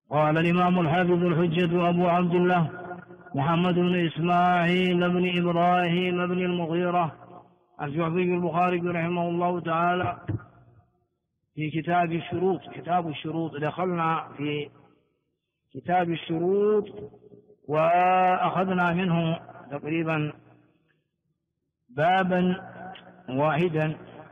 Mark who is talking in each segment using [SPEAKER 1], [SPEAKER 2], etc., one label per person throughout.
[SPEAKER 1] قال الإمام الحافظ الحجة أبو عبد الله محمد بن إسماعيل بن إبراهيم بن المغيرة الجعفي البخاري رحمه الله تعالى في كتاب الشروط. كتاب الشروط دخلنا في كتاب الشروط وأخذنا منه تقريبا بابا واحدا،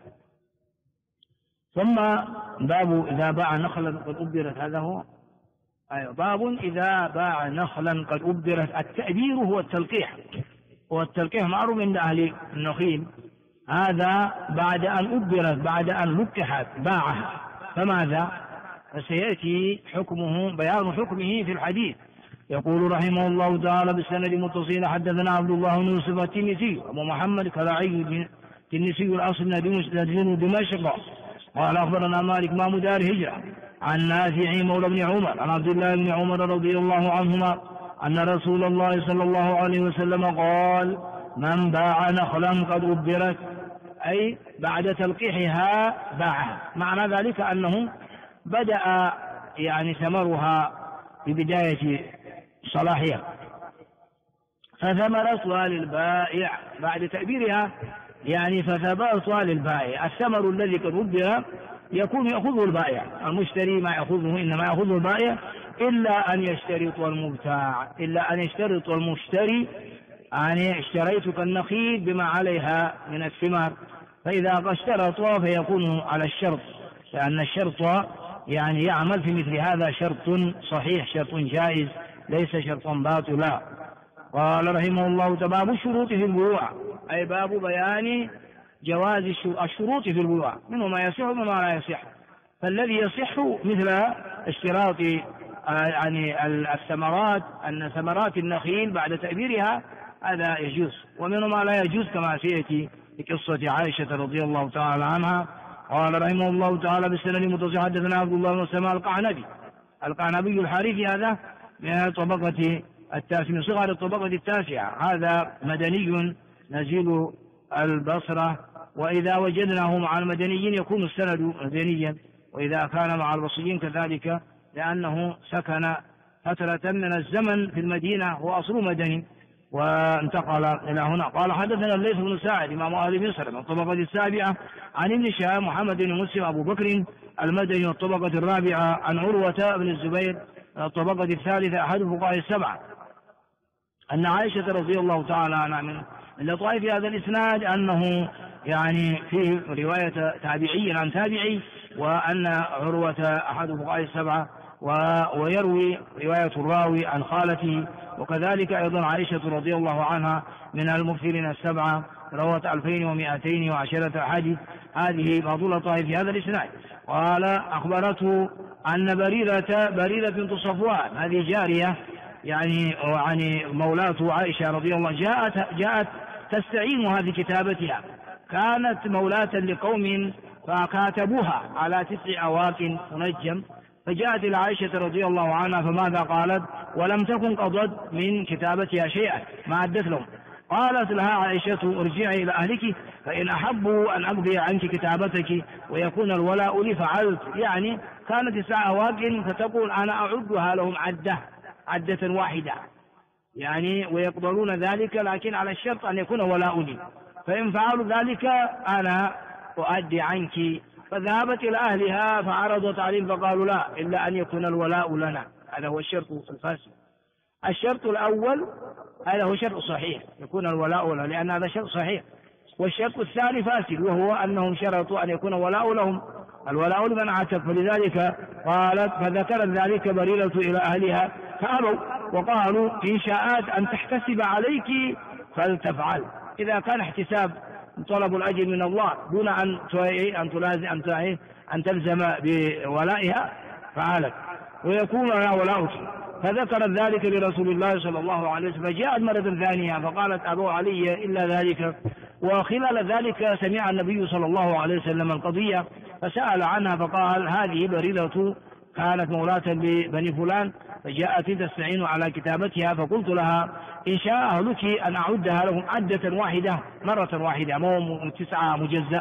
[SPEAKER 1] ثم باب إذا باع نخلا قد أبرت، هذا هو باب إذا باع نخلا قد أبرت. التأبير هو التلقيح، والتلقيح معروف عند أهل النخيل، هذا بعد أن أبرت، بعد أن لقحت باعها، فماذا؟ فسيأتي حكمه، بيان حكمه في الحديث. يقول رحمه الله تعالى بالسند المتصل حدثنا عبد الله بن يوسف التنسي أبو محمد كلاعي التنسي الأصل نادين دمشق قال أخبرنا مالك إمام دار هجرة عن نافع مولى بن عمر عن عبد الله بن عمر رضي الله عنهما أن رسول الله صلى الله عليه وسلم قال: من باع نخلا قد أبرت، أي بعد تلقيحها باعها. معنى ذلك أنه بدأ يعني ثمرها في بداية صلاحها، فثمرتها للبائع بعد تأبيرها، يعني فثمرتها للبائع. الثمر الذي قد أبر يكون يأخذه البائع، المشتري ما يأخذه إنما يأخذه البائع، إلا أن يشترط المبتاع، إلا أن يشترط المشتري يعني اشتريتك النخيل بما عليها من الثمار، فإذا اشترط فيكون على الشرط، لأن الشرط يعني يعمل في مثل هذا شرط صحيح، شرط جائز، ليس شرطا باطلا. قال رحمه الله باب الشروط في البيوع، أي باب بيان جواز الشروط في البيوع، منه ما يصح وما لا يصح. فالذي يصح مثل اشتراط يعني الثمرات، أن ثمرات النخيل بعد تأبيرها هذا يجوز، ومنه ما لا يجوز كما سيأتي في قصة عائشة رضي الله تعالى عنها. قال رحمه الله تعالى بالسند المتصل حدثنا عبد الله بن سلمة القعنبي الحارثي، هذا من طبقة التاسعة، من صغار الطبقة التاسعة، هذا مدني نزيل البصرة، وإذا وجدناه مع المدنيين يكون السند مدنيا، وإذا كان مع البصريين كذلك، لأنه سكن فترة من الزمن في المدينة، هو أصله مدني وانتقل إلى هنا. قال حدثنا الليث بن سعد إمام أهل مصر من الطبقة السابعة عن ابن شهاب محمد بن مسلم أبو بكر المدني والطبقة الرابعة عن عروة بن الزبير الطبقة الثالثة أحد الفقهاء السبعة أن عائشة رضي الله تعالى عنها من لطائف هذا الإسناد أنه يعني فيه رواية تابعي عن تابعي، وأن عروة أحد الفقهاء السبعة، ويروي رواية الراوي عن خالته، وكذلك أيضا عائشة رضي الله عنها من المكثرين السبعة روت 2210 حديث. هذه بعض اللطائف في هذا الإسناد. قال أخبرته أن بريرة بنت صفوان، هذه جارية يعني مولاة عائشة رضي الله، جاءت تستعينها في كتابتها، كانت مولاة لقوم فكاتبوها على 9 أواك منجم، فجاءت إلى عائشة رضي الله عنها، فماذا قالت؟ ولم تكن قضت من كتابتها شيئا، ما عدت لهم. قالت لها عائشة: ارجعي إلى أهلك فإن أحبوا أن أقضي عنك كتابتك ويكون الولاء لي فعلت. يعني كانت 9 أواك، فتقول أنا أعدها لهم عدة واحدة، يعني ويقبلون ذلك، لكن على الشرط أن يكون ولاء لي، فإن فعلوا ذلك أنا أؤدي عنك. فذهبت إلى أهلها فعرضت عليهم فقالوا لا، إلا أن يكون الولاء لنا. هذا هو الشرط الفاسد. الشرط الأول هذا هو شرط صحيح، يكون الولاء لنا، لأن هذا شرط صحيح. والشرط الثاني فاسد، وهو أنهم شرطوا أن يكون الولاء لهم، الولاء لمن عتق. فلذلك قالت فذكرت ذلك بريرة إلى أهلها فأبوا، وقالوا إن شاءت أن تحتسب عليك فلتفعل. إذا كان احتساب طلب الأجر من الله دون أن تلزم بولائها فعلت، ويكون لها ولاؤك. فذكرت ذلك لرسول الله صلى الله عليه وسلم، فجاءت مرة ثانية فقالت أبوا علي إلا ذلك. وخلال ذلك سمع النبي صلى الله عليه وسلم القضية فسأل عنها، فقال هذه بريرة كانت مولاة ببني فلان، فجاءت تستعين على كتابتها، فقلت لها إن شاء أهلك أن أعدها لهم عدة واحدة مرة واحدة، مو 9 مجزأ،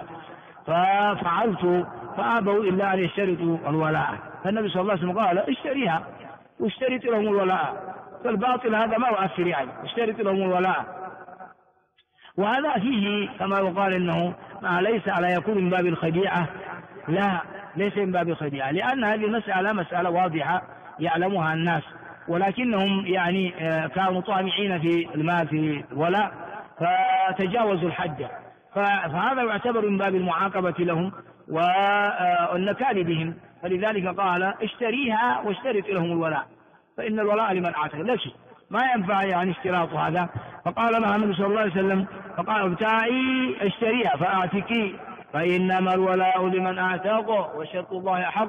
[SPEAKER 1] ففعلت، فأبوا إلا أن يشترطوا الولاء. فالنبي صلى الله عليه وسلم قال اشتريها، واشترط لهم الولاء، فالباطل هذا ما يؤثر يعني، اشترط لهم الولاء. وهذا فيه كما يقال إنه ما ليس على يكون من باب الخديعة، لا ليس من باب الخديعة، لأن هذه المسألة مسألة واضحة يعلمها الناس، ولكنهم يعني كانوا طامعين في المال في الولاء فتجاوزوا الحد، فهذا يعتبر من باب المعاقبة لهم والنكال بهم، فلذلك قال اشتريها واشترط لهم الولاء، فإن الولاء لمن أعتق، لا شيء ما ينفع يعني اشتراط هذا. فقال لها النبي صلى الله عليه وسلم فقال ابتاعي اشتريها فأعتقي فإنما الولاء لمن أعتق وشرط الله حق.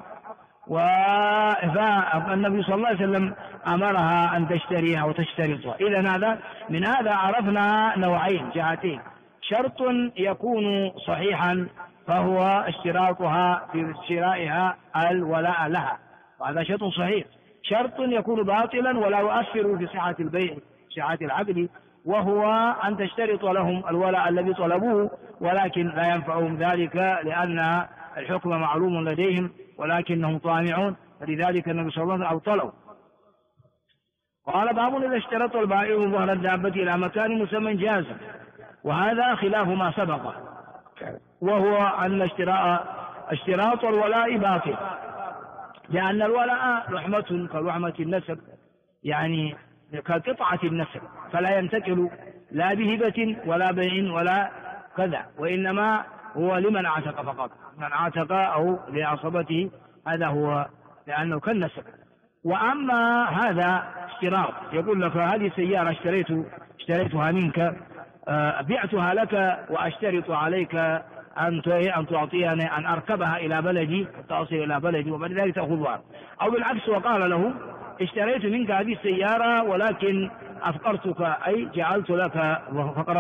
[SPEAKER 1] فالنبي صلى الله عليه وسلم أمرها أن تشتريها وتشترطها. إذن هذا من هذا عرفنا نوعين جهتين: شرط يكون صحيحا فهو اشتراطها في شرائها الولاء لها، وهذا شرط صحيح. شرط يكون باطلا ولا يؤثر في صحة البيع صحة العقد، وهو أن تشترط لهم الولاء الذي طلبوه ولكن لا ينفعهم ذلك لأن الحكم معلوم لديهم ولكنهم طامعون، فلذلك النبي صلى الله عليه وسلم أبطله. قال باب إذا اشترط البائع ظهر الدابة إلى مكان مسمى جازا، وهذا خلاف ما سبق، وهو أن اشتراط الولاء باطل، لأن الولاء لحمة كلحمة النسب، يعني كقطعة النسب، فلا ينتقل لا بهبة ولا بيع ولا كذا، وإنما هو لمن اعتق فقط، من اعتق أو لعصبته، هذا هو لأنه كالنسب. وأما هذا اشتراط، يقول لك هذه سيارة اشتريتها منك، بعتها لك وأشترط عليك أن تعطيني أن أركبها إلى بلدي، تصل إلى بلدي وبعد ذلك تأخذها. أو بالعكس وقال له اشتريت منك هذه السيارة ولكن أفقرتك، أي جعلت لك فقر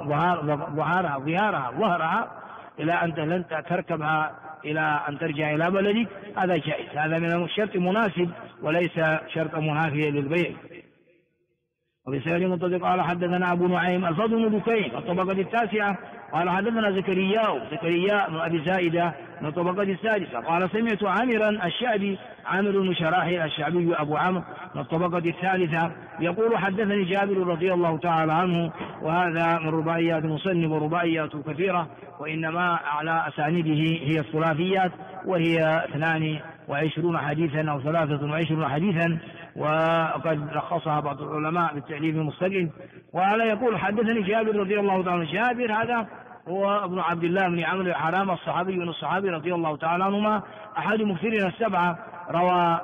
[SPEAKER 1] ظهرها إلى أن لن تركبها إلى أن ترجع إلى بلدك، هذا جائز، هذا من الشرط مناسب وليس شرط منافيا للبيع. وبسند منطلق قال حدثنا أبو نعيم الفضل بن دكين الطبقة التاسعة قال حدثنا زكريا بن أبي زائدة من الطبقة السادسة قال سمعت عامرا الشعبي عامر بن شراحي الشعبي أبو عمرو من الطبقة الثالثة يقول حدثني جابر رضي الله تعالى عنه، وهذا من رباعيات المصنف، ورباعيات كثيرة وإنما على أسانيده هي الثلاثيات، وهي 22 حديثا أو 23 حديثا، وقد رخصها بعض العلماء بالتأليف المستقل. وهذا يقول حدثني جابر رضي الله تعالى عنه. جابر هذا هو ابن عبد الله بن عمرو الحرام الصحابي من الصحابي رضي الله تعالى عنهما، أحد مكثرين السبعة، روى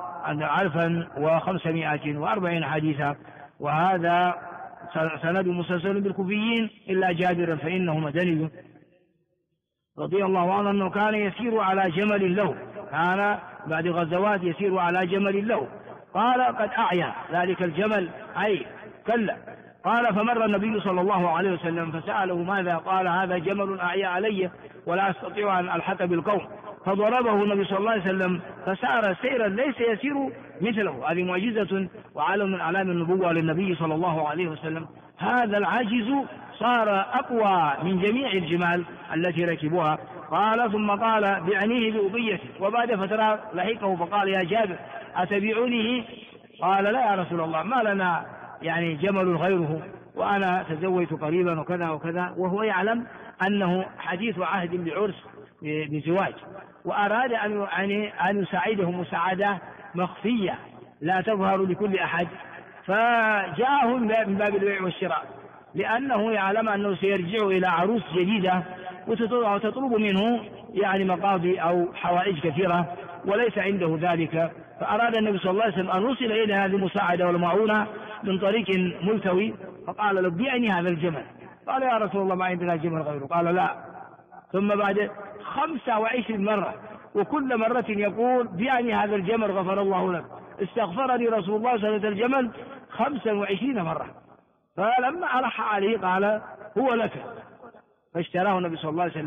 [SPEAKER 1] 1540 حديثا، وهذا سند مسلسل بالكوفيين إلا جابرا فإنه مدني رضي الله عنه، أنه كان يسير على جمل له، كان بعد غزوات يسير على جمل له، قال قد أعيا ذلك الجمل أي كلا، قال فمر النبي صلى الله عليه وسلم فسأله ماذا، قال هذا جمل أعيا علي ولا أستطيع أن ألحق بالقوم، فضربه النبي صلى الله عليه وسلم فسار سيرا ليس يسير مثله. هذه معجزة وعلم من أعلام النبوة للنبي صلى الله عليه وسلم. هذا العاجز صار أقوى من جميع الجمال التي ركبوها. قال ثم قال بعنيه بأبيته، وبعد فترة لحقه فقال يا جابر أتبيعنيه؟ قال لا يا رسول الله، ما لنا يعني جمل غيره، وأنا تزوجت قريبا وكذا وكذا، وهو يعلم أنه حديث عهد بعرس بزواج، وأراد أن يساعده مساعدة مخفية لا تظهر لكل أحد، فجاءه من باب البيع والشراء، لأنه يعلم أنه سيرجع إلى عروس جديدة وتطلب منه يعني مقاضي أو حوائج كثيرة وليس عنده ذلك، فأراد النبي صلى الله عليه وسلم أن يرسل إلى هذه المساعدة والمعونة من طريق ملتوي، فقال له بيعني هذا الجمل، قال يا رسول الله ما عندنا جمل غيره، قال لا. ثم بعد 25 مرة وكل مرة يقول بيعني هذا الجمل غفر الله لك، استغفرني رسول الله صلى الله عليه وسلم الجمل 25 مرة، فلما ألح عليه قال هو لك، فاشتراه النبي صلى الله عليه وسلم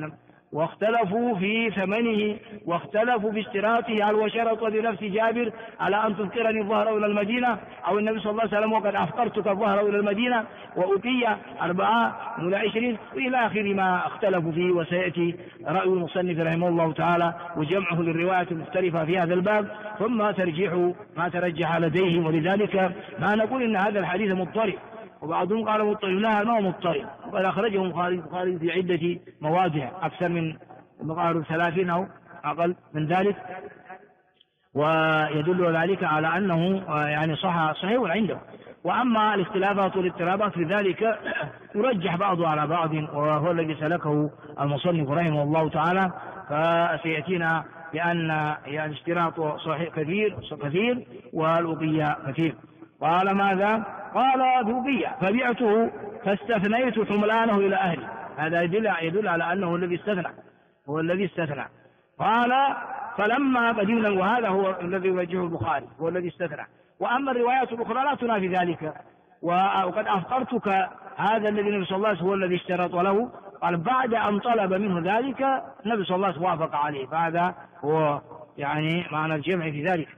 [SPEAKER 1] واختلفوا في ثمنه، واختلفوا في اشتراطه، هل هو شرط لنفس جابر على أن تذكرني الظهر إلى المدينة، أو النبي صلى الله عليه وسلم وقد أفطرتك الظهر إلى المدينة وأتي 24 وإلى آخر ما اختلفوا فيه. وسيأتي رأي المصنف رحمه الله تعالى وجمعه للروايات المختلفة في هذا الباب، ثم ترجيح ما ترجح لديهم. ولذلك ما نقول إن هذا الحديث مضطرب، وبعضهم قال مضطرب، لا ما هو مضطرب، وقد أخرجه البخاري في عدة مواضع أكثر من 30 أو أقل من ذلك، ويدل ذلك على أنه يعني صحيح عنده. وأما الاختلافات والاضطرابات في ذلك يرجح بعضه على بعض، وهو الذي سلكه المصنف رحمه الله تعالى. فسيأتينا بأن يعني اشتراط صحيح كثير والأبية كثير. قال ماذا؟ قال بأبية فبعته فاستثنيت حملانه إلى أهلي. هذا يدل على أنه هو الذي استثنى. قال فلما قدمنا، وهذا هو الذي يوجهه البخاري، هو الذي استثنى. وأما الروايات الأخرى لا تنافي ذلك. وقد أفطرتك، هذا الذي النبي صلى الله عليه وسلم هو الذي اشترط له، قال بعد أن طلب منه ذلك النبي صلى الله عليه وسلم وافق عليه. فهذا هو يعني معنى الجمع في ذلك.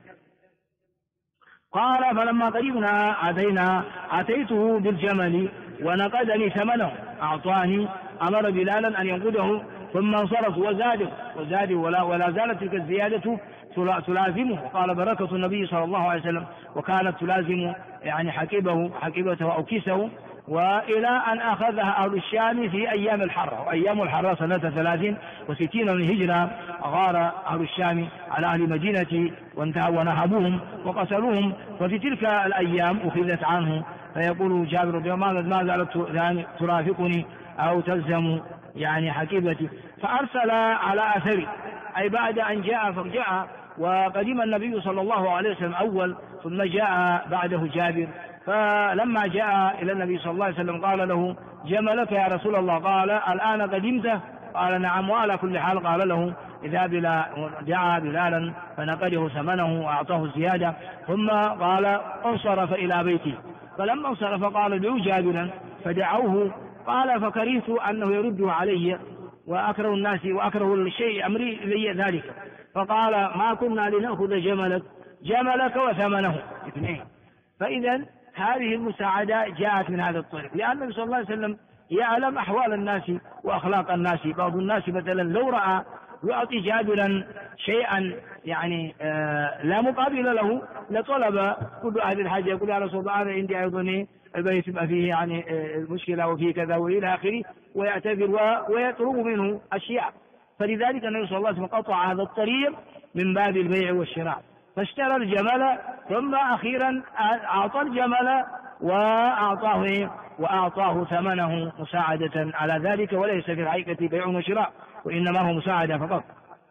[SPEAKER 1] قال فلما قدمنا أتيته بالجمل ونقدني ثمنه، أعطاني، أمر بلالا أن ينقده، ثم انصرف وزاده ولا زالت تلك الزيادة تلازمه. قال بركة النبي صلى الله عليه وسلم، وكانت تلازم يعني حكيبته أو كيسه. وإلى أن أخذها أهل الشام في أيام الحرة، وأيام الحرة سنة 63 من الهجرة، غار أهل الشام على أهل المدينة ونهبوهم وقتلوهم. وفي تلك الأيام أخذت عنه. فيقول جابر رضي الله عنه ما زالت ترافقني أو تلزم يعني حكيبتي. فأرسل على أثري، أي بعد أن جاء وقدم النبي صلى الله عليه وسلم أول، ثم جاء بعده جابر. فلما جاء إلى النبي صلى الله عليه وسلم قال له جملك يا رسول الله؟ قال الآن قدمته؟ قال نعم. وعلى كل حال قال له إذا دعا بلالا فنقده ثمنه وأعطاه الزيادة. ثم قال انصرف إلى بيته. فلما انصرف قال ادعوا جابرا، فدعوه. قال فكرهت أنه يرده علي، وأكره الناس وأكره الشيء أمري إلي ذلك. فقال ما كنا لنأخذ جملك وثمنه اثنين. فإذا هذه المساعدة جاءت من هذا الطريق، لأن النبي صلى الله عليه وسلم يعلم أحوال الناس وأخلاق الناس. بعض الناس مثلا لو رأى يعطي جابرا شيئا يعني لا مقابل له لطلب كل أهل الحاجة، يقول يا رسول الله أنا عندي أيضا البيت يبقى فيه يعني المشكلة وفيه كذا وإلى آخره، ويعتذر ويطلب منه أشياء. فلذلك النبي صلى الله عليه وسلم قطع هذا الطريق من باب البيع والشراء، فاشترى الجمل، ثم أخيرا أعطى الجمل وأعطاه ثمنه مساعدة على ذلك، وليس في الحقيقة بيع وشراء، وإنما هو مساعدة فقط.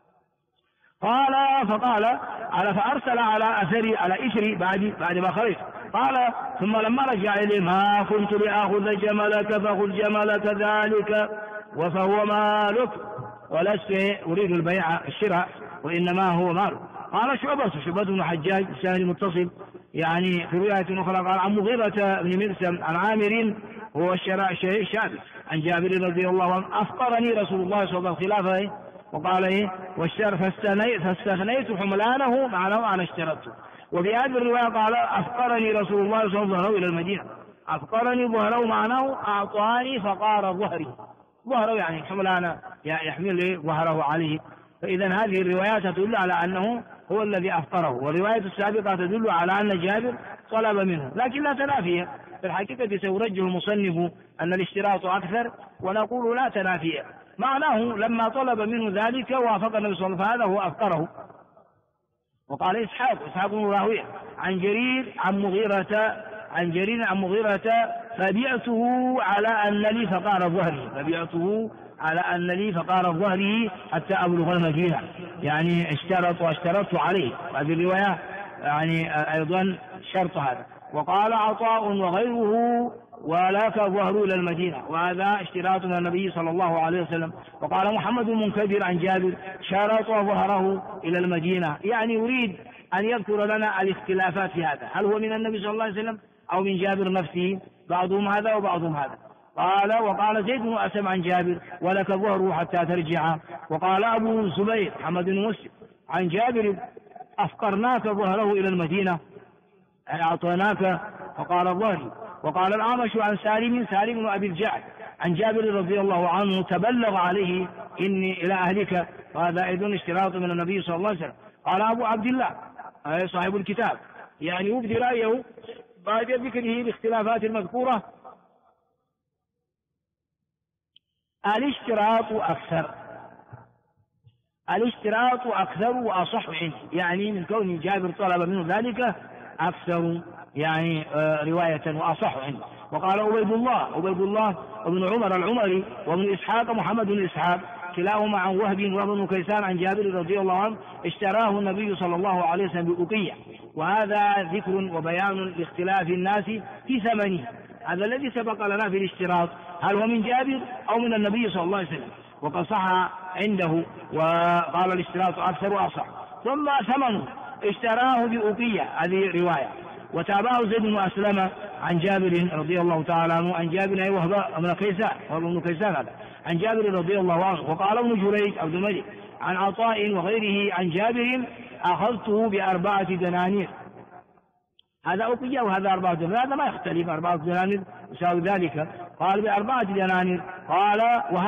[SPEAKER 1] فقال فأرسل على أثري على إثري بعد ما خرج. قال ثم لما رجع إليه ما كنت لآخذ جملك فخذ جملك ذلك وفهو مالك، ولست أريد البيع الشراء وإنما هو مالك. قال شعبة بن حجاج السند متصل يعني في رواية أخرى قال عن مغيرة بن مرسم عن عامر هو الشعبي عن جابر رضي الله عنه أفطرني رسول الله صلى الله عليه وسلم خلافه، وقال فاستثنيت حملانه معناه أنا اشترطته. وفي هذه الرواية قال أفطرني رسول الله صلى الله عليه وسلم إلى المدينة، أفطرني ظهره معناه أعطاني فقار ظهره يعني حملانه يحمل ظهره عليه. فإذا هذه الروايات تدل على أنه هو الذي أفطره، والرواية السابقة تدل على أن جابر طلب منه، لكن لا تنافية. في الحقيقة سيرجح المصنف أن الاشتراط أكثر، ونقول لا تنافية. معناه لما طلب منه ذلك وافق النبي صلى الله عليه وسلم فهذا هو أفطره. وقال إسحاق بن راهويه عن جرير عن مغيرة فبيعته على أن لي فقار ظهره حتى أبلغ المدينة، يعني اشترطت عليه. هذه الرواية يعني أيضا شرط هذا. وقال عطاء وغيره ولك ظهره إلى المدينة، وهذا اشتراط من النبي صلى الله عليه وسلم. وقال محمد بن منكدر عن جابر شرط ظهره إلى المدينة، يعني يريد أن يذكر لنا الاختلافات في هذا، هل هو من النبي صلى الله عليه وسلم أو من جابر نفسه، بعضهم هذا وبعضهم هذا. وقال زيد بن أسلم عن جابر ولك ظهره حتى ترجع. وقال أبو الزبير محمد بن مسلم عن جابر أفقرناك ظهره إلى المدينة أي أعطيناك فقال ظهري. وقال الأعمش عن سالم بن أبي الجعد عن جابر رضي الله عنه تبلغ عليه إني إلى أهلك، وهذا أيضا اشتراط من النبي صلى الله عليه وسلم. قال أبو عبد الله أي صاحب الكتاب يعني يبدي رأيه بعد ذكره الاختلافات المذكورة الاشتراط أكثر وأصح عنه، يعني من كون جابر طلب منه ذلك أكثر يعني رواية وأصح عنه. وقال عبيد الله وابن عمر العمري وابن إسحاق محمد بن إسحاق كلاهما عن وهب وابن كيسان عن جابر رضي الله عنه اشتراه النبي صلى الله عليه وسلم بأقية. وهذا ذكر وبيان لاختلاف الناس في ثمنه، هذا الذي سبق لنا في الاشتراط هل هو من جابر أو من النبي صلى الله عليه وسلم، وقد صح عنده وقال الاشتراط أكثر وأصح. ثم ثمنه اشتراه بأقية، هذه رواية. وتابعه زيد بن أسلم عن جابر رضي الله تعالى عنه عن جابر وهب بن كيسان هذا عن جابر رضي الله عنه. وقال ابن جريج عبد الملك عن عطاء وغيره عن جابر أخذته ب4 دنانير، هذا أقية وهذا 4 دنانير، هذا ما يختلف، 4 دنانير يساوي ذلك. قال ب4 دنانير، قال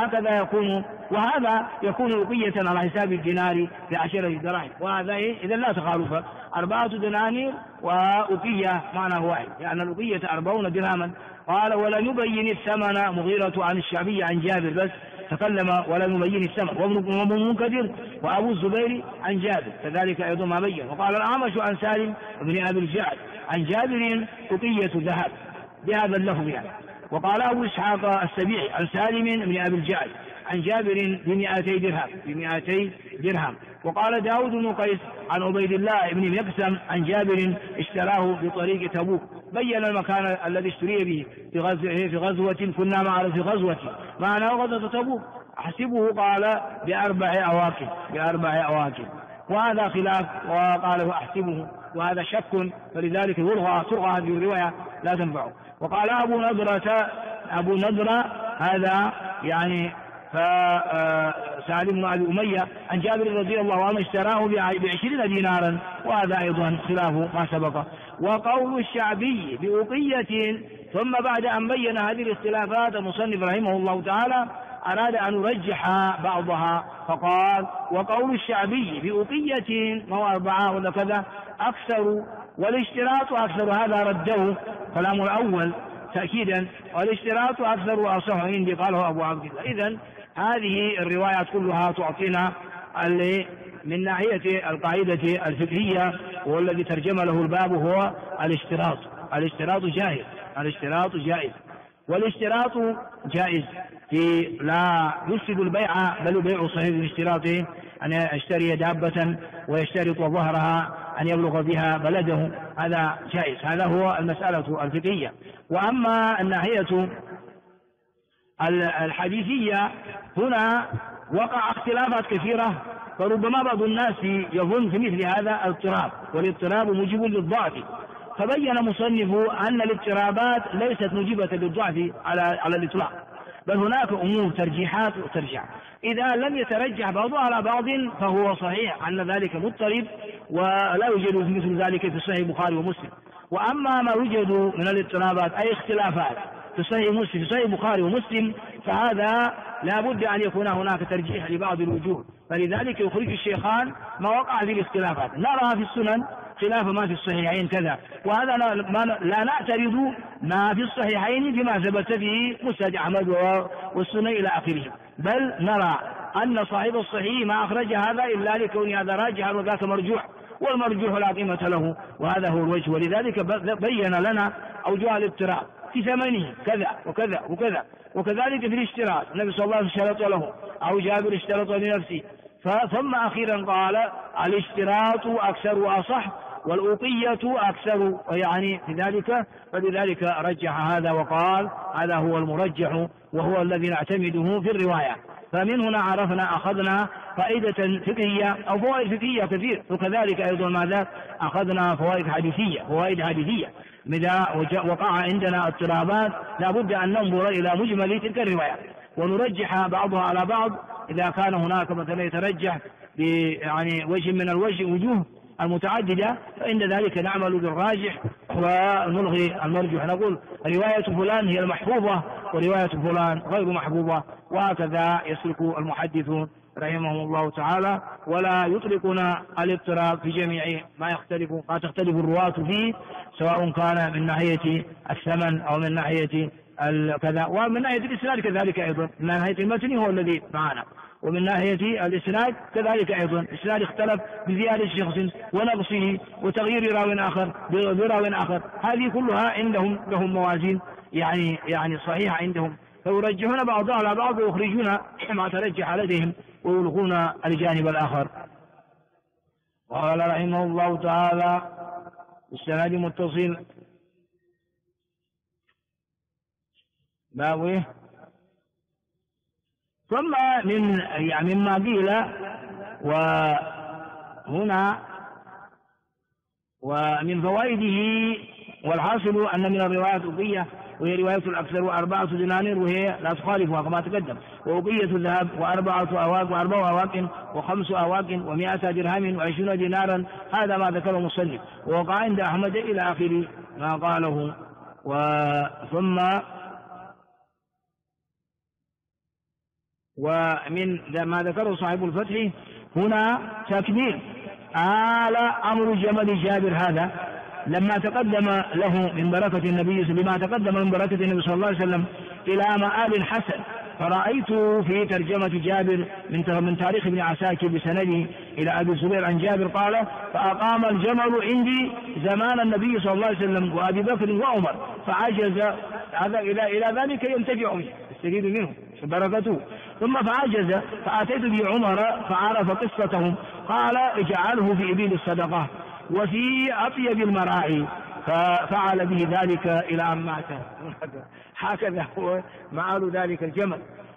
[SPEAKER 1] وهذا يكون أقية على حساب الدينار ب10 دراهم، وهذا إذا لا تخالف، 4 دنانير وأقية معناه واحد، لأن يعني الأقية 40 درهما. قال ولم يبين الثمن مغيرة عن الشعبي عن جابر، بس تكلم ولم يبين الثمن. وابن المنكدر وأبو الزبير عن جابر كذلك أيضا ما بين. وقال الأعمش عن سالم بن أبي الجعد عن جابر أقية ذهب بهذا اللفظ يعني. وقال أبو إسحاق السبيعي عن سالم بن أبي الجعد عن جابر ب200 درهم. وقال داود بن قيس عن عبيد الله بن مقسم عن جابر اشتراه بطريق تبوك، بين المكان الذي اشتري به في غزوة كنا معه في غزوة معناه غزوة تبوك، أحسبه قال ب4 أواكب، وهذا خلاف، وقال أحسبه وهذا شك، فلذلك ترغى هذه الرواية لا تنفعه. وقال أبو نضرة هذا يعني سالم بن أبي أمية عن جابر رضي الله عنه اشتراه ب20 دينارا، وهذا أيضا خلاف ما سبق. وقول الشعبي بأقية، ثم بعد أن بين هذه الاختلافات المصنف رحمه الله تعالى أراد أن يرجح بعضها فقال وقول الشعبي بأقية ما هو 4 ولا كذا أكثر، والاشتراط أكثر، هذا رده كلام الأول تأكيدا، والاشتراط أكثر وأصح عندي قاله أبو عبد الله. إذن هذه الروايات كلها تعطينا من ناحية القاعدة الفقهية، والذي ترجم له الباب هو الاشتراط جائز، والاشتراط جائز في لا يفسد البيع، بل البيع صحيح الاشتراط أن يشتري دابة ويشترط ظهرها أن يبلغ بها بلده، هذا جائز، هذا هو المسألة الفقهية. وأما الناحية الحديثية هنا وقع اختلافات كثيرة، فربما بعض الناس يظن في مثل هذا الاضطراب، والاضطراب موجب للضعف، فبين مصنف أن الاضطرابات ليست موجبة للضعف على الإطلاق، بل هناك أمور ترجيحات وترجع، إذا لم يترجح بعضها على بعض فهو صحيح أن ذلك مضطرب، ولا يوجد مثل ذلك في صحيح البخاري ومسلم. وأما ما يوجد من الاضطرابات أي اختلافات في صحيح البخاري ومسلم، فهذا لا بد أن يكون هناك ترجيح لبعض الوجوه، فلذلك يخرج الشيخان ما وقع في الاختلافات، نرى في السنن خلاف ما في الصحيحين كذا، وهذا لا نعترض ما في الصحيحين بما ثبت فيه مسند أحمد والسنن إلى آخره، بل نرى أن صاحب الصحيح ما أخرج هذا إلا لكون هذا راجح وذاك مرجوح، والمرجوح لا قيمة له، وهذا هو الوجه. ولذلك بين لنا أوجه الاضطراب في ثمنه كذا وكذا وكذا، وكذلك في الاشتراط النبي صلى الله عليه وسلم اشترط له أو جابر اشترط لنفسه، ثم أخيرا قال الاشتراط أكثر وأصح والأوقية أكثر، يعني في ذلك، فلذلك رجح هذا وقال هذا هو المرجح وهو الذي نعتمده في الرواية. فمن هنا عرفنا أخذنا فائدة فقهية أو فوائد فقهية كثير، وكذلك أيضا ماذا أخذنا فوائد حديثية. إذا وقع عندنا اضطرابات لابد أن ننظر إلى مجمل تلك الروايات ونرجح بعضها على بعض، إذا كان هناك مثلا يترجح يعني وجه من الوجوه المتعددة فإن ذلك نعمل بالراجح ونلغي المرجح، نقول رواية فلان هي المحفوظة ورواية فلان غير محفوظة، وهكذا يسلك المحدثون رحمهم الله تعالى، ولا يطلقون الاضطراب في جميع ما تختلف الرواة فيه، سواء كان من ناحية الثمن أو من ناحية كذا، ومن ناحية الإسناد كذلك أيضا، من ناحية المتن هو الذي معنا، ومن ناحية الإسناد كذلك أيضا الإسناد اختلف بزيادة شخص ونقصه وتغيير راو آخر براو آخر، هذه كلها عندهم لهم موازين يعني صحيحة عندهم، فيرجحون بعضها على بعض ويخرجون ما ترجح لديهم ويلغون الجانب الآخر. قال رحمه الله تعالى السند متصل باويه. ثم مما قيل وهنا ومن فوائده، والحاصل أن من الروايات أبية وهي رواية الأكثر و4 دنانير وهي لا تخالفها كما تقدم، وأبية الذهب و4 أواق و4 أواق و5 أواق و100 درهم و20 دينارا، هذا ما ذكره المصنف، ووقع عند أحمد إلى آخر ما قاله. ثم ومن ما ذكره صاحب الفتح هنا تكميل أمر جمل جابر هذا لما تقدم له من بركة النبي، لما تقدم من بركة النبي صلى الله عليه وسلم إلى مآل حسن، فرأيت في ترجمة جابر من تاريخ ابن عساكر بسنده إلى أبي الزبير عن جابر قال: فأقام الجمل عندي زمان النبي صلى الله عليه وسلم وأبي بكر وعمر، فعجز هذا إلى ذلك ينتفع منه يستفيد منه بركته، ثم فعجز فأتيت بعمر فعرف قصتهم، قال: اجعله في إبل الصدقة وفي أطيب المراعي، ففعل به ذلك إلى أن مات. هكذا هو معال ذلك الجمل،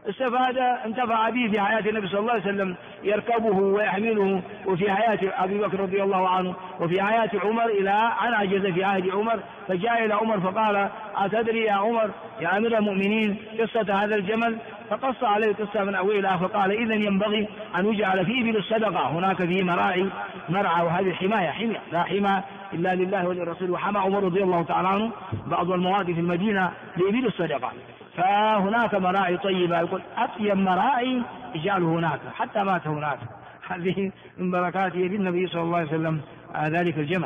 [SPEAKER 1] انتفع به في حياة النبي صلى الله عليه وسلم يركبه ويحمله، وفي حياة أبي بكر رضي الله عنه، وفي حياة عمر إلى أن عجز في عهد عمر، فجاء إلى عمر فقال: أتدري يا عمر يا أمير المؤمنين قصة هذا الجمل؟ فقص عليه قصة من أولها، فقال: إذن ينبغي أن يجعل في إبل الصدقة، هناك فيه مرعى، وهذه حماية لا حماية إلا لله وللرسول، وحمى عمر رضي الله تعالى عنه بعض المواد في المدينة لإبل الصدقة، فهناك مراعي طيبة، يقول أطيب مراعي اجعله هناك، حتى مات هناك. هذه من بركاته للنبي صلى الله عليه وسلم ذلك الجمل.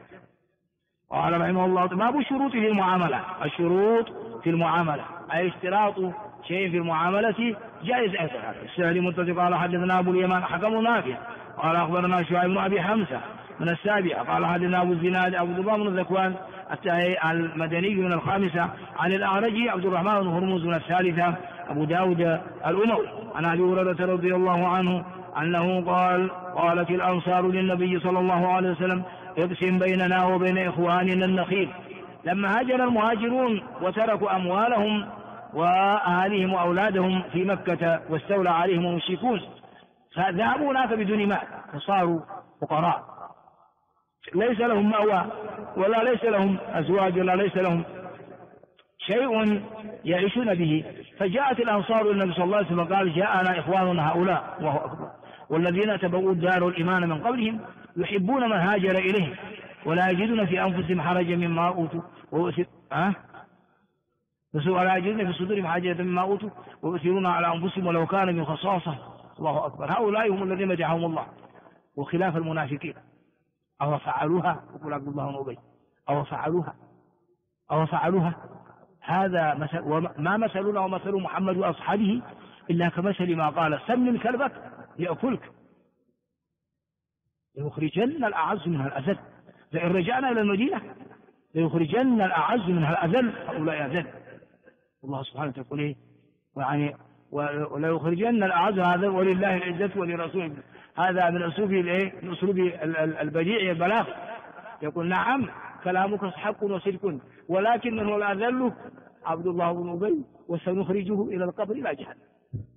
[SPEAKER 1] قال رحمه الله: باب الشروط في المعاملة. الشروط في المعاملة أي اشتراط شيء في المعاملة جائز أيضا. السهل متصل قال: حدثنا أبو اليمان حكم نافع قال: أخبرنا شعيب بن أبي حمزة من السابعة قال: حدثنا أبو الزناد أبو ضباب بن ذكوان المدني من الخامسة عن الأعرج عبد الرحمن بن هرمز من الثالثة أبو داود الأموي عن أبي هريرة رضي الله عنه أنه قال: قالت الأنصار للنبي صلى الله عليه وسلم: اقسم بيننا وبين إخواننا النخيل. لما هاجر المهاجرون وتركوا أموالهم وأهاليهم وأولادهم في مكة واستولى عليهم المشركون، فذهبوا هناك بدون مال فصاروا فقراء، ليس لهم مأوى ولا ليس لهم أزواج ولا ليس لهم شيء يعيشون به، فجاءت الأنصار للنبي صلى الله عليه وسلم قال: جاءنا إخواننا هؤلاء وهو أكبر، والذين تبوؤوا الدار والإيمان من قبلهم يحبون من هاجر إليهم ولا يجدون في أنفسهم حرجا مما أوتوا ولا يجدون في صدورهم حاجة مما أوتوا ويؤثرون على أنفسهم ولو كان من خصاصة. الله أكبر. هؤلاء هم الذين مدحهم الله، وخلاف المنافقين. أو فعلوها، يقول عبد الله بن أبي، أو فعلوها هذا مثل، وما مثلنا ومثل محمد وأصحابه إلا كمثل ما قال: سمن كلبك يأكلك ليخرجن الأعز منها الأذل، لئن رجعنا إلى المدينة ليخرجن الأعز منها الأذل هؤلاء أذل. الله سبحانه وتعالى يقول: يعني ولا يخرجن الأعز هذا ولله العزة ولرسوله. هذا من أسلوب البديع البلاغ. يقول: نعم كلامك حق وصدق، ولكن هو الأذل عبد الله بن أبي، وسنخرجه إلى القبر لا جهنم.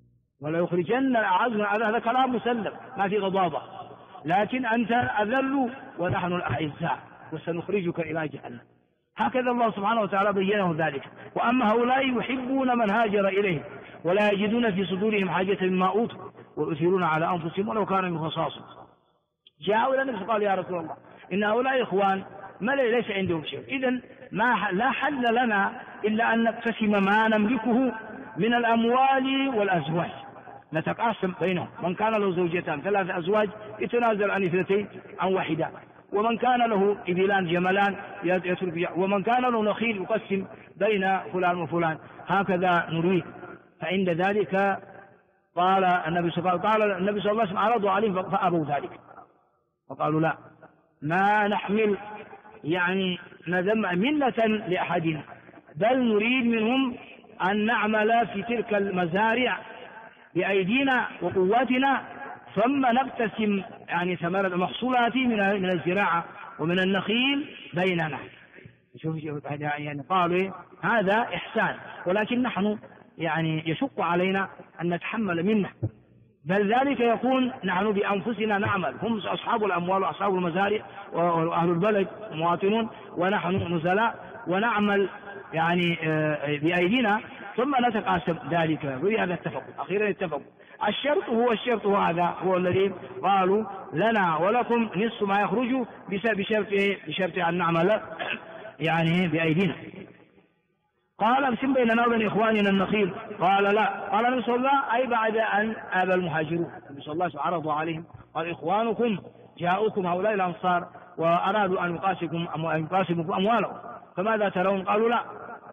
[SPEAKER 1] ولا يخرجن الأعز من الأذل، هذا كلام مسلم ما في غضاضة، لكن أنت أذل ونحن الأعزاء وسنخرجك إلى جهنم. هكذا الله سبحانه وتعالى بينه ذلك. وأما هؤلاء يحبون من هاجر إليهم ولا يجدون في صدورهم حاجة مما أوتوا ويؤثرون على أنفسهم ولو كانوا من خصاصهم. جاءوا إلى النبي قالوا يا رسول الله إن هؤلاء إخوان ما ليس عندهم شيء، إذن لا حل لنا إلا أن نقتسم ما نملكه من الأموال والأزواج، نتقاسم بينهم. من كان له زوجتان 3 أزواج يتنازل عن 2 عن واحدة، ومن كان له إبلان جملان يترك، ومن كان له نخيل يقسم بين فلان وفلان، هكذا نريد. فعند ذلك قال النبي صلى الله عليه وسلم عرضوا عليهم فأبوا ذلك، وقالوا لا، ما نحمل يعني ندم منة لأحدنا، بل نريد منهم أن نعمل في تلك المزارع بأيدينا وقواتنا، ثم نقتسم يعني ثمرة المحصولات من الزراعة ومن النخيل بيننا. شوف يعني قالوا هذا إحسان، ولكن نحن يعني يشق علينا أن نتحمل منه، بل ذلك يكون نحن بأنفسنا نعمل، هم أصحاب الأموال وأصحاب المزارع وأهل البلد مواطنون، ونحن نزلاء ونعمل يعني بأيدينا ثم نتقاسم ذلك. وبهذا اتفقوا، أخيرا اتفقوا. الشرط هذا هو الذي قالوا لنا ولكم نصف ما يخرج بشرط أن نعمل يعني بأيدينا. قال اقسم بيننا وبين إخواننا النخيل، قال لا. قال النبي صلى الله عليه وسلم أي بعد أن أبى المهاجرون، النبي صلى الله عليه وسلم عرضوا عليهم قال إخوانكم جاءوكم هؤلاء الأنصار وأرادوا أن يقاسمكم أموالهم، فماذا ترون؟ قالوا لا.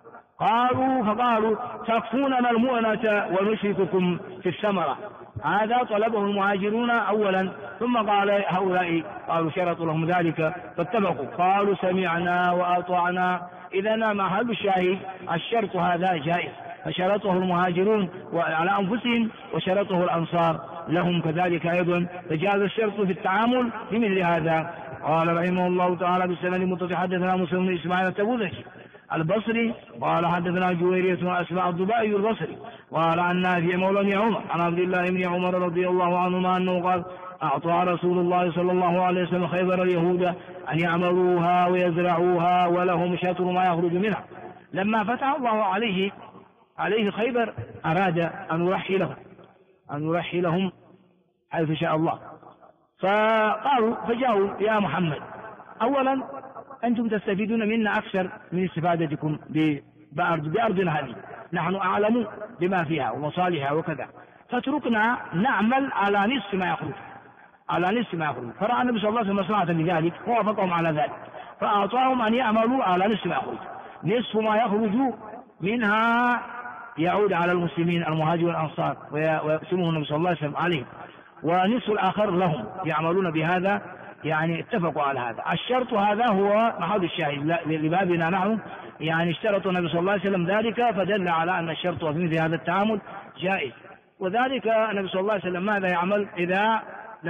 [SPEAKER 1] فقالوا تكفوننا المؤنة ونشرككم في الثمرة. هذا طلبه المهاجرون أولا، ثم قال هؤلاء قالوا شرطوا لهم ذلك فاتفقوا، قالوا سمعنا وأطعنا. إذا محل الشاهد الشرط هذا جائز، فشرطه المهاجرون على أنفسهم وشرطه الأنصار لهم كذلك أيضا، فجاز الشرط في التعامل بمثل هذا. قال رحمه الله تعالى بالسند المتصل حدثنا مسلم بن إسماعيل التبوذكي البصري قال حدثنا جويرية وأسماء الضبائي البصري قال عن نافع مولى بن عمر عن عبد الله بن عمر رضي الله عنهما أنه قال أعطى رسول الله صلى الله عليه وسلم خيبر اليهود أن يعمروها ويزرعوها ولهم شطر ما يخرج منها. لما فتح الله عليه خيبر أراد أن يرحلهم حيث شاء الله، فجاءوا يا محمد أولا أنتم تستفيدون منا أكثر من استفادتكم بأرضنا هذه، نحن أعلم بما فيها ومصالحها وكذا، فتركنا نعمل على نصف ما يخرج. فرأى النبي صلى الله عليه وسلم مصلحة لذلك ووافقهم على ذلك، فأعطاهم أن يعملوا على نصف ما يخرج. نصف ما يخرج منها يعود على المسلمين المهاجرين والأنصار ويقسمه النبي صلى الله عليه وسلم عليهم، ونصف الآخر لهم يعملون بهذا، يعني اتفقوا على هذا. الشرط هذا هو محل الشاهد لبابنا نحن، يعني اشترط النبي صلى الله عليه وسلم ذلك، فدل على أن الشرط في مثل هذا التعامل جائز. وذلك النبي صلى الله عليه وسلم ماذا يعمل إذا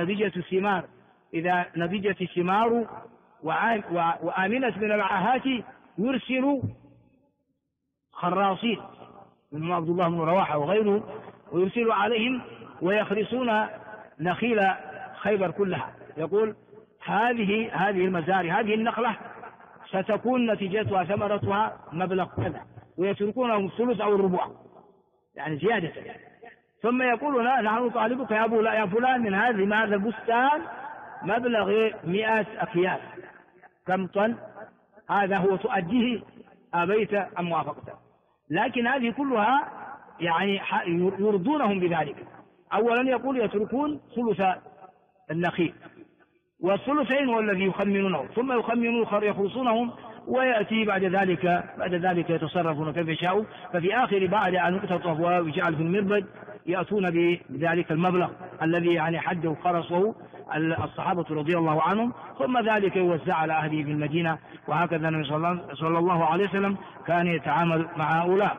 [SPEAKER 1] نضجت الثمار وآمنت من العاهات؟ يرسل خراصين من عبد الله بن رواحة وغيره، ويرسل عليهم ويخرسون نخيل خيبر كلها، يقول هذه المزارع، هذه النخلة ستكون نتيجتها ثمرتها مبلغ كذا، ويتركونهم الثلث أو الربع يعني زيادة. ثم يقولون نحن نطالبك يا فلان من هذا البستان مبلغ 100 أكياس، كم طن؟ هذا هو تؤديه أبيت أم وافقت. لكن هذه كلها يعني يرضونهم بذلك. أولا يقول يتركون ثلث النخيل، والثلثين هو الذي يخمنونه، ثم يخرصونهم، ويأتي بعد ذلك يتصرفون كيف يشاءوا. ففي آخر بعد أن يقتطف ويجعل في المربد يأتون بذلك المبلغ الذي يعني حده خرصه الصحابة رضي الله عنهم، ثم ذلك يوزع على أهله في المدينة. وهكذا النبي صلى الله عليه وسلم كان يتعامل مع هؤلاء.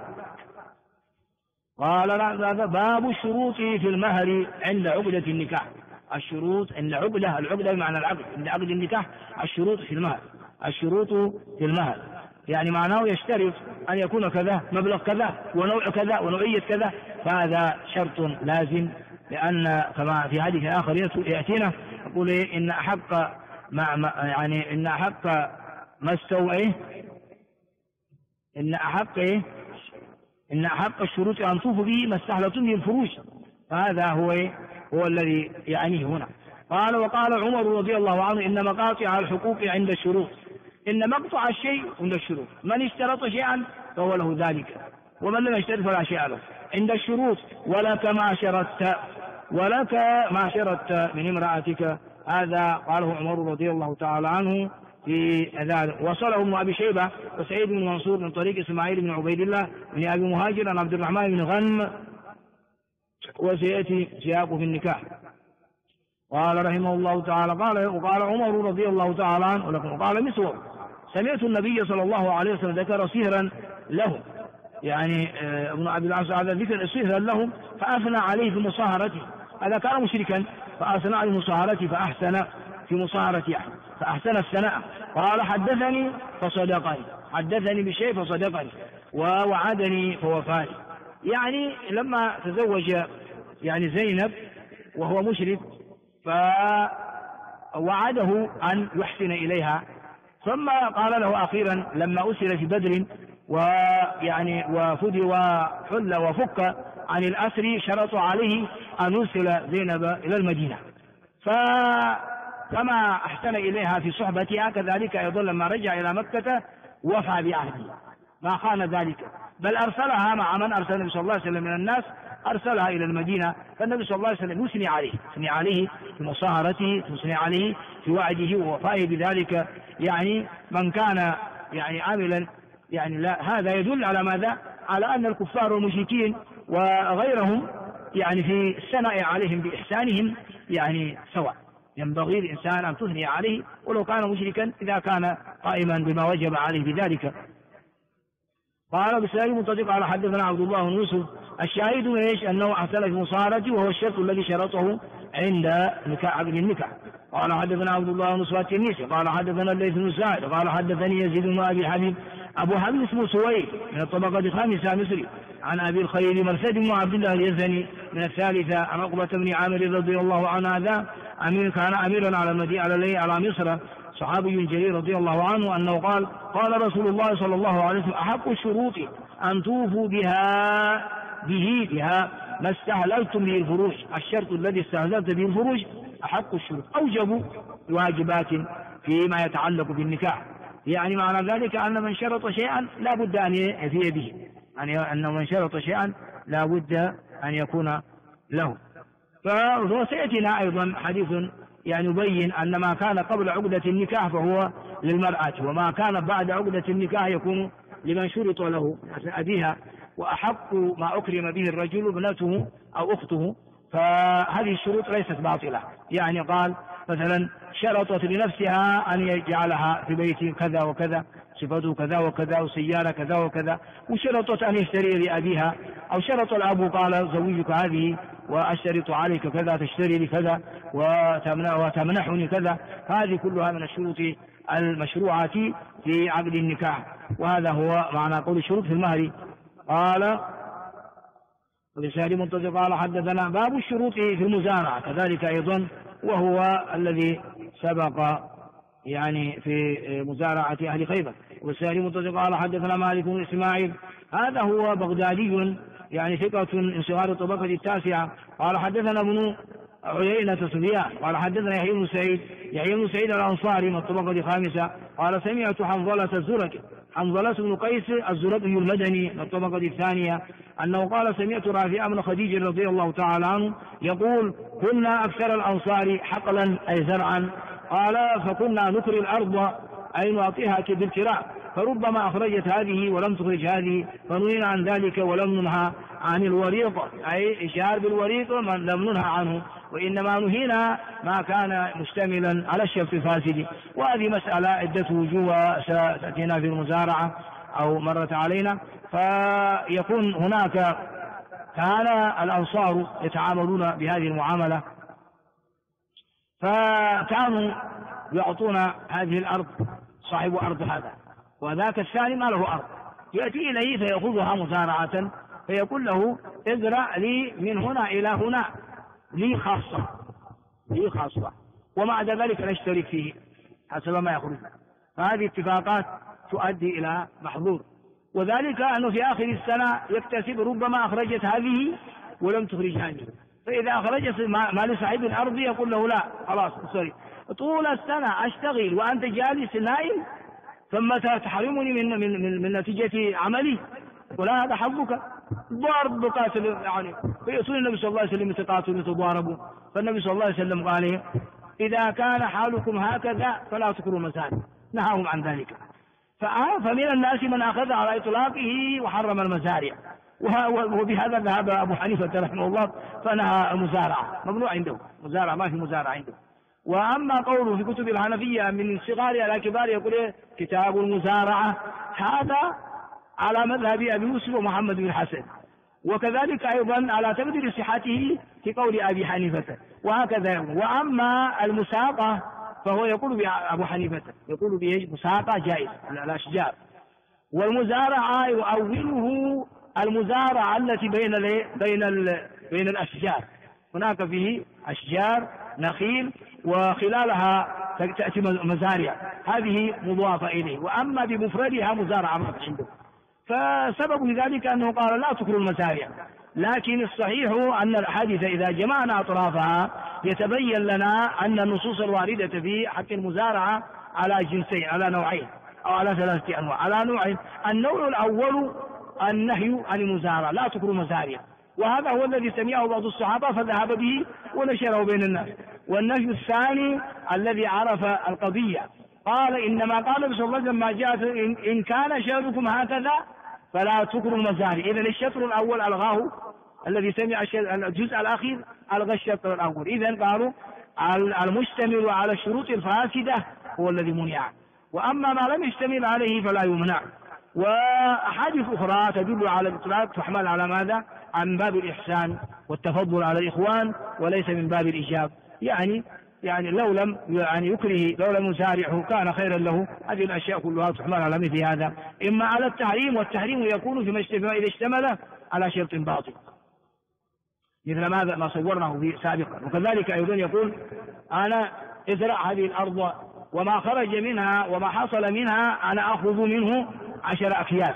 [SPEAKER 1] قال هذا باب الشروط في المهر عند عقدة النكاح. الشروط عند العقدة بمعنى العقد، عند عقد النكاح الشروط في المهر يعني معناه يشترط أن يكون كذا، مبلغ كذا، ونوع كذا، ونوعية كذا، فهذا شرط لازم، لأن كما في حديث آخر يأتينا يقول إن أحق يعني إن أحق ما استوى إن أحق الشروط أن توفوا به ما استحلتم به الفروج، فهذا هو الذي يعنيه هنا. قال وقال عمر رضي الله عنه إن مقاطع الحقوق عند الشروط، إن مقطع الشيء عند الشروط، من اشترط شيئا فهو له ذلك، ومن لم يشترط فلا شيء له عند الشروط. ولك ما شردت من امرأتك، هذا قاله عمر رضي الله تعالى عنه في ذلك. وصله ابن أبي شيبة وسعيد بن منصور من طريق إسماعيل بن عبيد الله بن أبي مهاجر عن عبد الرحمن بن غنم، وسيأتي سياقه في النكاح. قال رحمه الله تعالى وقال عمر رضي الله تعالى عنه وقال مسور سمعت النبي صلى الله عليه وسلم ذكر صهرا له، يعني ابن أبي العاص هذا ذكر صهرا له فأثنى عليه في مصاهرته، هذا كان مشركا فأثنى عليه مصاهرته فأحسن في مصاهرته فأحسن الثناء. قال حدثني فصدقني، حدثني بشيء فصدقني، ووعدني فوفاني. يعني لما تزوج يعني زينب وهو مشرك فوعده أن يحسن إليها، ثم قال له أخيرا لما أسر في بدر ويعني وفدي وحل وفك عن الأسر شرطوا عليه أن يرسل زينب إلى المدينة، فكما أحسن إليها في صحبتها كذلك أيضا لما رجع إلى مكة وفى بعهده ما خان ذلك، بل أرسلها مع من أرسل النبي صلى الله عليه وسلم من الناس، أرسلها إلى المدينة، فالنبي صلى الله عليه وسلم يثني عليه في مصاهرته، يثني عليه في وعده ووفائه بذلك. يعني من كان يعني عاملا يعني لا، هذا يدل على ماذا؟ على أن الكفار والمشركين وغيرهم يعني في الثناء عليهم بإحسانهم يعني سواء، ينبغي الإنسان أن تثني عليه ولو كان مشركا إذا كان قائما بما وجب عليه بذلك. قال بسائل منطلق على حدثنا عبد الله بن يوسف الشاهد ايش؟ انه احسن في مصاهرته وهو الشرط الذي شرطه عند عقد النكاح. قال حدثنا عبد الله بن صفوان التنيسي قال حدثنا الليث بن سعد قال حدثني يزيد بن ابي حبيب ابو حبيب اسمه سويد من الطبقه الخامسه مصري عن ابي الخير مرثد بن عبد الله اليزني من الثالثه عن عقبه بن عامر رضي الله عنه هذا كان اميرا على المدينه على مصر صحابي جليل رضي الله عنه أنه قال رسول الله صلى الله عليه وسلم أحق الشروط أن توفوا بها ما استحللتم به الفروج، الشرط الذي استحللت به الفروج أحق الشروط، أوجبوا واجبات فيما يتعلق بالنكاح. يعني معنى ذلك أن من شرط شيئا لا بد أن يفي به، يعني أن من شرط شيئا لا بد أن يكون له. فسيأتينا أيضا حديث يعني يبين أن ما كان قبل عقدة النكاح فهو للمرأة، وما كان بعد عقدة النكاح يكون لمن شرط له أبيها، وأحق ما أكرم به الرجل ابنته أو أخته، فهذه الشروط ليست باطلة. يعني قال مثلا شرطت لنفسها أن يجعلها في بيت كذا وكذا، صفته كذا وكذا، وسيارة كذا وكذا، وشرطت أن يشتري لأبيها، أو شرط الأب قال زوجك هذه وأشترط عليك كذا، تشتري لي كذا وتمنحني كذا، هذه كلها من الشروط المشروعة في عقد النكاح، وهذا هو معنى قول الشروط في المهر. قال وبسهل منتظر قال حدثنا باب الشروط في المزارعة كذلك أيضا، وهو الذي سبق يعني في مزارعة أهل خيبر. وبسهل منتظر قال حدثنا مالك بن إسماعيل هذا هو بغدادي يعني ثقة من صغار الطبقة التاسعة. قال حدثنا ابن عيينة سفيان قال حدثنا يحيى بن سعيد الأنصاري من الطبقة الخامسة قال سمعت حنظلة بن قيس الزرقي المدني من الطبقة الثانية أنه قال سمعت رافع بن خديج رضي الله تعالى عنه يقول كنا أكثر الأنصار حقلا أي زرعا، قال فكنا نكري الأرض أي نعطيها بالكراء، فربما أخرجت هذه ولم تخرج هذه، فنهينا عن ذلك ولم ننهى عن الوريق، أي إشهار بالوريق من لم ننهى عنه، وإنما نهينا ما كان مشتملا على الشفط الفاسد. وهذه مسألة عدة وجوه ستأتينا في المزارعة أو مرت علينا. فيكون هناك كان الأنصار يتعاملون بهذه المعاملة، فكانوا يعطون هذه الأرض صاحب أرض هذا، وذاك الثاني ما له أرض، يأتي إليه فيأخذها مزارعة، فيقول له ازرع لي من هنا إلى هنا، لي خاصة، ومع ذلك نشترك فيه حسب ما يخرج. فهذه اتفاقات تؤدي إلى محظور، وذلك أنه في آخر السنة يكتسب ربما أخرجت هذه ولم تخرج هذه، فإذا أخرجت ما لصاحب الأرض يقول له لا خلاص سوري، طول السنة أشتغل وأنت جالس نائم، ثم تحرمني من نتيجة عملي، ولا هذا حظك. ضارب بقاتل يعني، فيأتون النبي صلى الله عليه وسلم يتقاتلوا يتضاربوا، فالنبي صلى الله عليه وسلم قال إذا كان حالكم هكذا فلا تكروا المزارع، نهاهم عن ذلك. فمن الناس من أخذ على إطلاقه وحرم المزارع، وبهذا ذهب أبو حنيفة رحمه الله فنهى المزارعة، ممنوع عنده مزارعة، ما في مزارعة عنده. وأما قوله في كتب الحنفية من صغار إلى كبار يقول كتاب المزارعة، هذا على مذهب أبي يوسف ومحمد بن حسن، وكذلك أيضا على تقدير صحته في قول أبي حنيفة، وهكذا. وأما المساقة فهو يقول بأبو حنيفة يقول بمساقة جائز الأشجار، والمزارعة يؤوله المزارعة التي بين الأشجار، هناك فيه أشجار نخيل وخلالها تأتي مزارع، هذه مضافة إليه. وأما بمفردها مزارعة ما عنده، فسبب ذلك أنه قال لا تكروا المزارع. لكن الصحيح أن الحادثة إذا جمعنا أطرافها يتبين لنا أن النصوص الواردة في حق المزارعة على جنسين، على نوعين أو على 3 أنواع، على نوعين. النوع الأول النهي عن المزارعة، لا تكروا المزارع، وهذا هو الذي سمعه بعض الصحابة فذهب به ونشره بين الناس. والنهي الثاني الذي عرف القضية قال إنما قال النبي صلى الله عليه وسلم ما جاء إن كان شأنكم هكذا فلا تكروا المزارع. إذن الشطر الأول ألغاه، الذي سمع الجزء الأخير ألغى الشطر الأول. إذن قالوا المشتمل على الشروط الفاسدة هو الذي منع، وأما ما لم يشتمل عليه فلا يمنع. وأحاديث أخرى تدل على الإطلاق تحمل على ماذا؟ عن باب الإحسان والتفضل على الإخوان، وليس من باب الإيجاب. يعني لو لم يكره، لو لم يسارعه كان خيرا له. هذه الأشياء كلها تحمل على مثل هذا، إما على التحريم، والتحريم يكون فيما إذا اشتمل على شرط باطل، مثل ماذا ما صورناه به سابقا. وكذلك أيضا يقول أنا ازرع هذه الأرض وما خرج منها وما حصل منها أنا أخذ منه 10 أكياس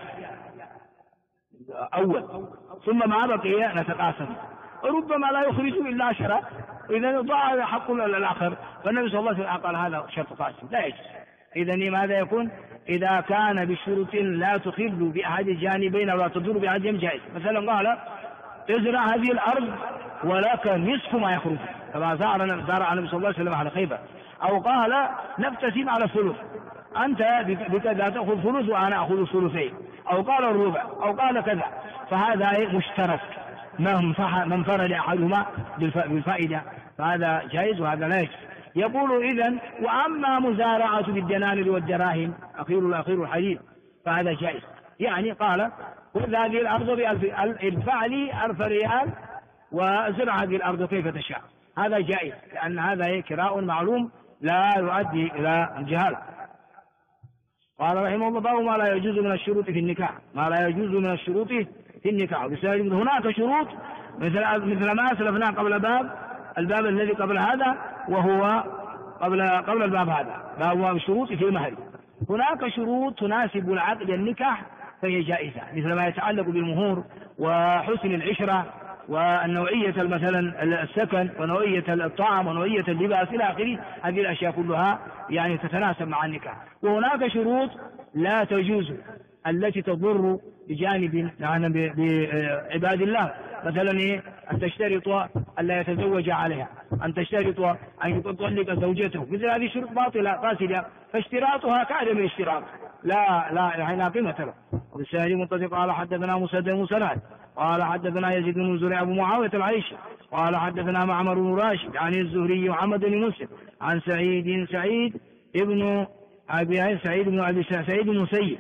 [SPEAKER 1] أول، ثم ما بقي نتقاسم، ربما لا يخرج إلا 10، إذا ضاع حق الآخر. فالنبي صلى الله عليه وسلم قال هذا شرط قاسم لا يجوز. إذا ماذا يكون؟ إذا كان بشروط لا تخل بأحد الجانبين ولا تضر بأحد الجانبين جائز. مثلا قال ازرع هذه الأرض ولك نصف ما يخرج، كما زارع النبي صلى الله عليه وسلم على خيبر. أو قال نقتسم على الثلث، أنت بكذا تأخذ ثلث وأنا أخذ ثلثين، أو قال الربع، أو قال كذا، فهذا مشترك من فرد أحدهما بالفائدة، فهذا جائز وهذا لا يجوز. يقول إذن وأما مزارعة بالدنانير والدراهم أخير الحديث فهذا جائز. يعني قال خذ هذه الأرض ادفع لي 1000 ريال وزرع هذه الأرض كيف تشاء، هذا جائز، لأن هذا كراء معلوم لا يؤدي إلى الجهالة. قال رحمه الله باب ما لا يجوز من الشروط في النكاح، ما لا يجوز من الشروط في النكاح. هناك شروط مثل ما أسلفنا قبل الباب الذي قبل هذا، وهو قبل الباب هذا باب الشروط في المهر. هناك شروط تناسب العقد النكاح فهي جائزة، مثل ما يتعلق بالمهور وحسن العشرة والنوعية مثلا السكن ونوعية الطعام ونوعية اللباس إلى آخره. هذه الأشياء كلها يعني تتناسب مع النكاح. وهناك شروط لا تجوز التي تضر بجانب بعباد الله، مثلا أن تشترط أن لا يتزوج عليها، أن تشترط أن يطلق زوجته، مثل هذه شروط باطلة فاسدة، فاشتراطها كعدم الاشتراط لا قيمة له. وبالسهل منطلق قال حدثنا مسدد قال حدثنا يزيد بن زريع أبو معاوية العيشي قال حدثنا معمر بن راشد عن الزهري وحمد بن مسلم عن سعيد بن مسيب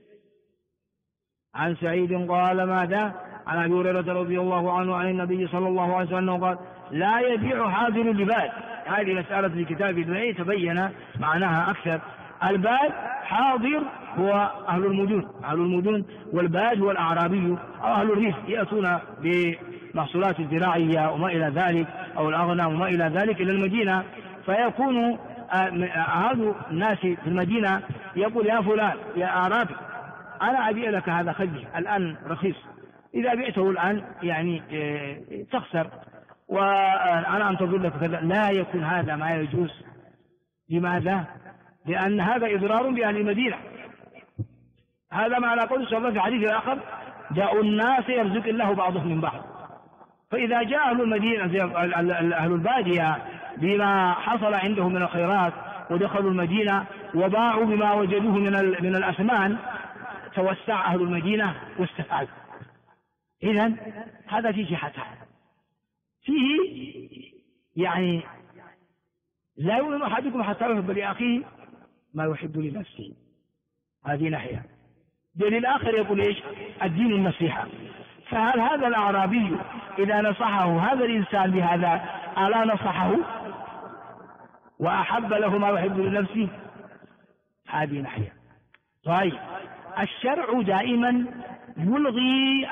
[SPEAKER 1] عن سعيد قال ماذا؟ عن أبي هريرة رضي الله عنه عن النبي صلى الله عليه وسلم قال لا يبيع حاضر الباد. هذه مسألة في كتاب البيع تبين معناها أكثر. الباد حاضر هو أهل المدن، والباد هو الأعرابي أو أهل الريف، يأتون بمحصولات الزراعية وما إلى ذلك أو الأغنام وما إلى ذلك إلى المدينة، فيكون هذا الناس في المدينة يقول يا فلان يا أعرابي أنا أبيع لك هذا خذه الآن رخيص، إذا بعته الآن يعني تخسر وأنا أنتظر لك كذا. لا يكون هذا ما يجوز. لماذا؟ لأن هذا إضرار بأهل المدينة. هذا معنى قول صلى الله عليه وسلم في حديث آخر جاءوا الناس يرزق الله بعضهم من بعض. فإذا جاء أهل المدينة أهل البادية بما حصل عندهم من الخيرات ودخلوا المدينة وباعوا بما وجدوه من الأثمان، توسع أهل المدينة واستفادوا. إذن هذا فيه حسن، فيه يعني لا يؤمن أحدكم حتى يحب لأخيه ما يحب لنفسه. هذه ناحية. دليل آخر يقول إيش؟ الدين النصيحة. فهل هذا الأعرابي إذا نصحه هذا الإنسان بهذا ألا نصحه وأحب له ما يحب لنفسه؟ هذه ناحية. طيب الشرع دائما يلغي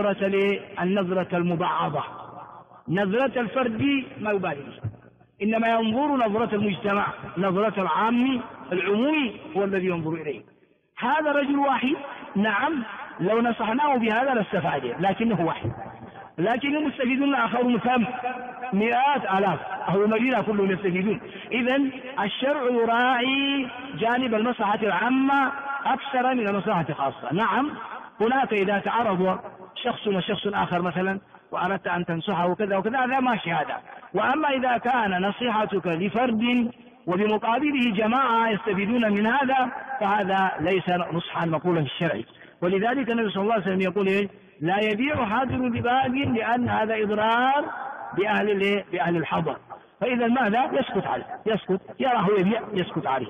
[SPEAKER 1] النظرة المبعضة، نظرة الفرد ما يبالي، إنما ينظر نظرة المجتمع، نظرة العام العمومي هو الذي ينظر إليه. هذا رجل واحد نعم لو نصحناه بهذا لاستفاد، لكنه واحد، لكن المستفيدون آخرون كم؟ مئات آلاف، أهل المدينة كلهم يستفيدون. إذن الشرع يراعي جانب المصلحة العامة أكثر من المصلحة الخاصة. نعم هناك إذا تعرض شخص وشخص آخر مثلا وأردت أن تنصحه وكذا وكذا هذا ماشي هذا، وأما إذا كان نصيحتك لفرد وبمقابله جماعة يستفيدون من هذا فهذا ليس نصحا مقولا في الشرع. ولذلك النبي صلى الله عليه وسلم يقول إيه؟ لا يبيع حاضر بباد لأن هذا إضرار بأهل الحضر. فإذا ماذا؟ يسكت عليه، يسكت، يراه يبيع يسكت عليه،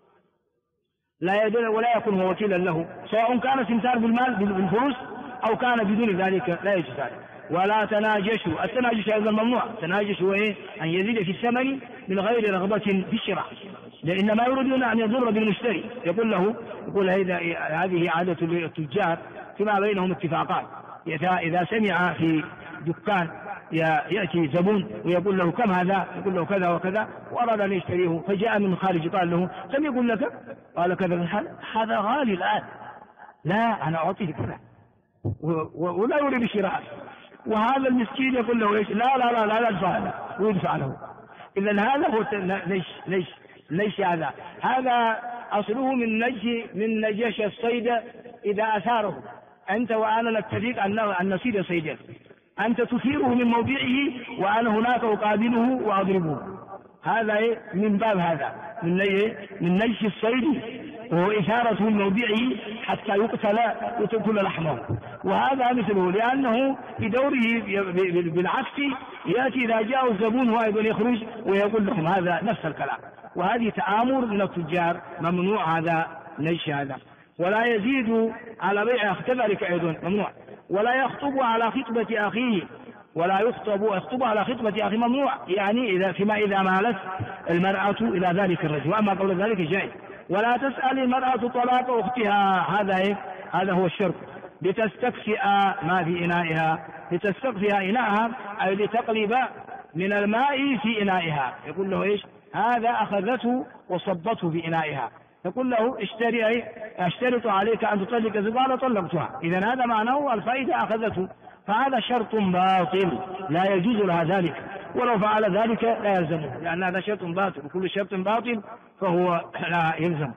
[SPEAKER 1] لا يدل ولا يكون هو وكيلا له، سواء كان استمتار بالمال بالفلوس أو كان بدون ذلك لا يجوز ذلك. ولا تناجشوا، التناجش أيضا ممنوع. التناجش هو إيه؟ أن يزيد في الثمن من غير رغبة في الشراء، لأنما يريدون أن يضر بالمشتري. يقول هذه عادة التجار فيما بينهم اتفاقات، إذا سمع في دكان يأتي زبون ويقول له كم هذا؟ يقول له كذا وكذا، وأراد أن يشتريه فجاء من خارج قال له كم يقول لك؟ قال كذا. هذا غالي الآن، لا أنا أعطيه كذا، ولا يريد شراء. وهذا المسكين يقول له إيش؟ لا أدفع له، ويدفع له. إذن هذا هو ليش هذا أصله من نجش الصيد إذا أثاره. أنت وأنا نتفق أن نصيد صيدا، أنت تثيره من موضعه وأنا هناك أقابله وأضربه. هذا من باب هذا من نجش الصيد، وهو إثارته من موضعه حتى يقتل وتأكل لحمه. وهذا مثله، لأنه بدوره بالعكس يأتي إذا جاء الزبون هو أيضا يخرج ويقول لهم هذا نفس الكلام. وهذه تآمر من التجار ممنوع، هذا نجش هذا. ولا يزيد على بيع كذلك أيضا ممنوع. ولا يخطب على خطبة أخيه، ولا يخطب على خطبة أخيه ممنوع، يعني إذا مالت المرأة إلى ذلك الرجل، وأما قبل ذلك جائز. ولا تسأل المرأة طلاق أختها، هذا هو الشرط، لتستكفئ ما في إنائها، لتستكفئ إناءها أي لتقلب من الماء في إنائها. يقول له إيش؟ هذا أخذته وصبته في إنائها. يقول له اشترط عليك أن تطلق زبالة، طلقتها. إذن هذا معناه الفائدة أخذته، فهذا شرط باطل لا يجوز لها ذلك، ولو فعل ذلك لا يلزمه، لأن هذا شرط باطل، وكل شرط باطل فهو لا يلزم.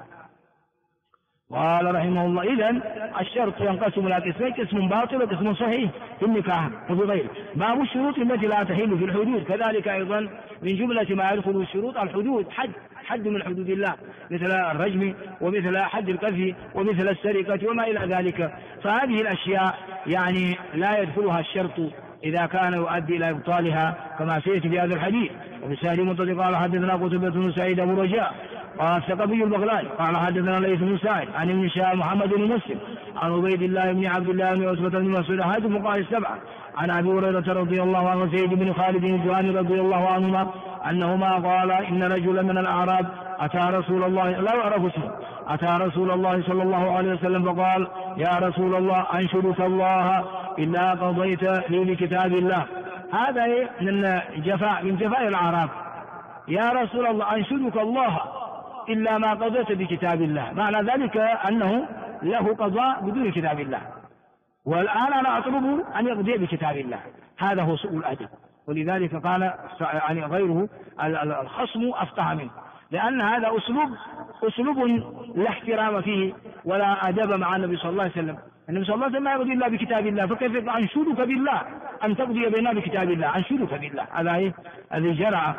[SPEAKER 1] قال رحمه الله إذن الشرط ينقسم إلى قسمين، قسم باطل وقسم صحيح في النكاح وفي غيره. باب الشروط التي لا تحل في الحدود، كذلك أيضا من جملة ما يدخل الشروط الحدود، حد من حدود الله، مثل الرجم ومثل حد القذف ومثل السرقة وما إلى ذلك. فهذه الأشياء يعني لا يدخلها الشرط إذا كان يؤدي إلى إبطالها، كما سيأتي في هذا الحديث. وفي سهل منتظر قال حدثنا قتيبة بن سعيد أبو رجاء قال الثقفي البغلاني قال حدثنا ليث بن سعيد عن ابن شهاب محمد بن مسلم عن عبيد الله بن عبد الله بن عتبة بن مسعود هذه الفقهاء السبعة عن أبي هريرة رضي الله عنه سيد بن خالد الجهني رضي الله عنهما أنهما قال إن رجلا من الأعراب أتى رسول الله لا يعرف اسمه، أتى رسول الله صلى الله عليه وسلم فقال يا رسول الله أنشدك الله إلا قضيت لي بكتاب الله. هذا من جفاء الأعراب، يا رسول الله أنشدك الله إلا ما قضيت بكتاب الله، معنى ذلك أنه له قضاء بدون كتاب الله، والآن أنا أطلبه أن يقضي بكتاب الله. هذا هو سوء الأدب، ولذلك قال يعني غيره الخصم أفقه منه، لأن هذا أسلوب لا احترام فيه ولا أدب مع النبي صلى الله عليه وسلم. النبي صلى الله عليه وسلم لا يقضي إلا بكتاب الله، فكيف أنشدك بالله أن تقضي بيننا بكتاب الله؟ أنشدك بالله، هذا الذي جرع.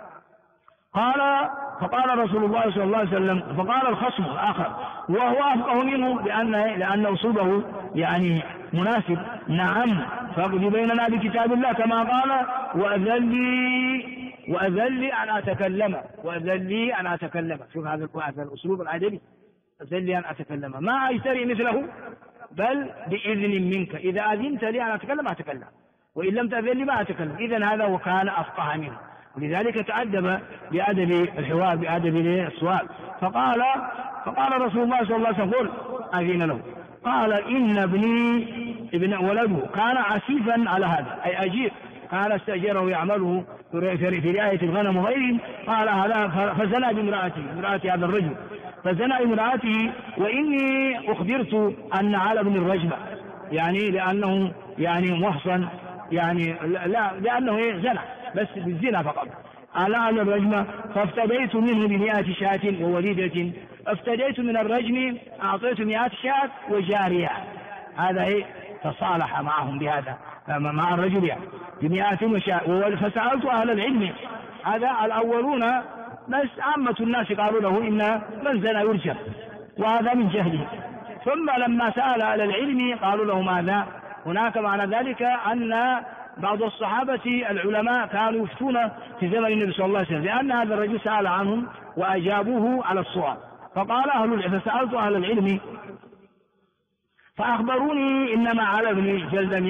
[SPEAKER 1] فقال رسول الله صلى الله عليه وسلم، فقال الخصم الآخر وهو أفقه منه لأن أسلوبه يعني مناسب، نعم فاقضي بيننا بكتاب الله كما قال وأذن لي أن أتكلم، وأذن لي أن أتكلم. شوف هذا الأسلوب الأدبي، أذن لي أن أتكلم، ما أجتري مثله بل بإذن منك، إذا أذنت لي أن أتكلم أتكلم، وإن لم تأذن لي ما أتكلم. إذن هذا وكان أفقه منه، ولذلك تأدب بأدب الحوار بأدب السؤال. فقال رسول الله صلى الله عليه وسلم قل أذن له. قال إن ابن ولده كان عسيفا على هذا، أي أجير، كان استأجره يعمله في رعاية الغنم وغيره. قال هذا فزنى بامرأة هذا الرجل، فزنى بامرأته، وإني أخبرت أن على ابن الرجمة، يعني لأنه يعني محصن، يعني لا لأنه زنى بس بالزنا فقط، على الرجمة. فافتديت منه ب100 شاة ووليدة، افتديت من الرجم أعطيت 100 شاة وجارية. هذا تصالح معهم بهذا مع الرجل يعني ب100 شاة. فسألت أهل العلم، هذا الأولون بس عامة الناس قالوا له إن من زنى يرجم، وهذا من جهله. ثم لما سأل أهل العلم قالوا له ماذا؟ هناك معنى ذلك أن بعض الصحابة العلماء كانوا يفتون في زمن النبي صلى الله عليه وسلم، لأن هذا الرجل سأل عنهم وأجابوه على السؤال. فسألت أهل العلم فأخبروني إنما على ابني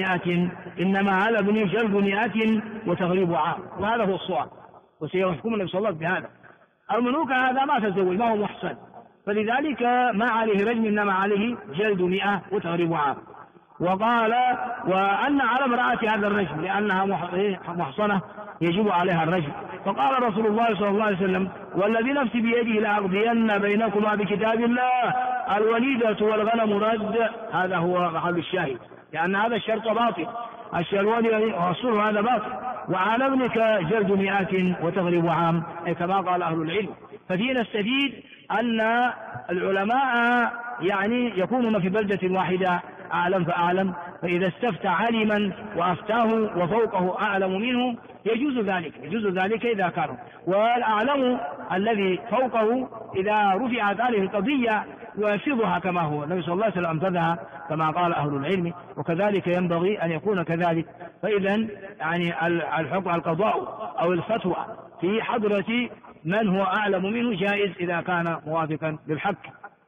[SPEAKER 1] جلد 100 وتغريب عام، وهذا هو الصواب، وسيحكم النبي صلى الله عليه وسلم بهذا. الملوك هذا ما تزوج، ما هو محصن، فلذلك ما عليه رجم، إنما عليه جلد 100 وتغريب عام. وقال وأن على امرأة هذا الرجم لأنها محصنة يجب عليها الرجم. فقال رسول الله صلى الله عليه وسلم والذي نفسي بيده لأقضين بينكما بكتاب الله الوليدة والغنم رد. هذا هو محل الشاهد، لأن هذا الشرط باطل، الصلح هذا باطل. وعلى ابنك جلد 100 وتغريب عام، أي كما قال أهل العلم. ففي نستفيد أن العلماء يعني يكونون في بلدة واحدة أعلم فأعلم، فإذا استفتى علما وأفتاه وفوقه أعلم منه يجوز ذلك إذا كانوا، والأعلم الذي فوقه إذا رفعت عليه القضية ينفذها كما هو النبي صلى الله عليه وسلم أنفذها كما قال أهل العلم، وكذلك ينبغي أن يكون كذلك. فإذا يعني الحكم القضاء أو الفتوى في حضرة من هو أعلم منه جائز إذا كان موافقا للحق.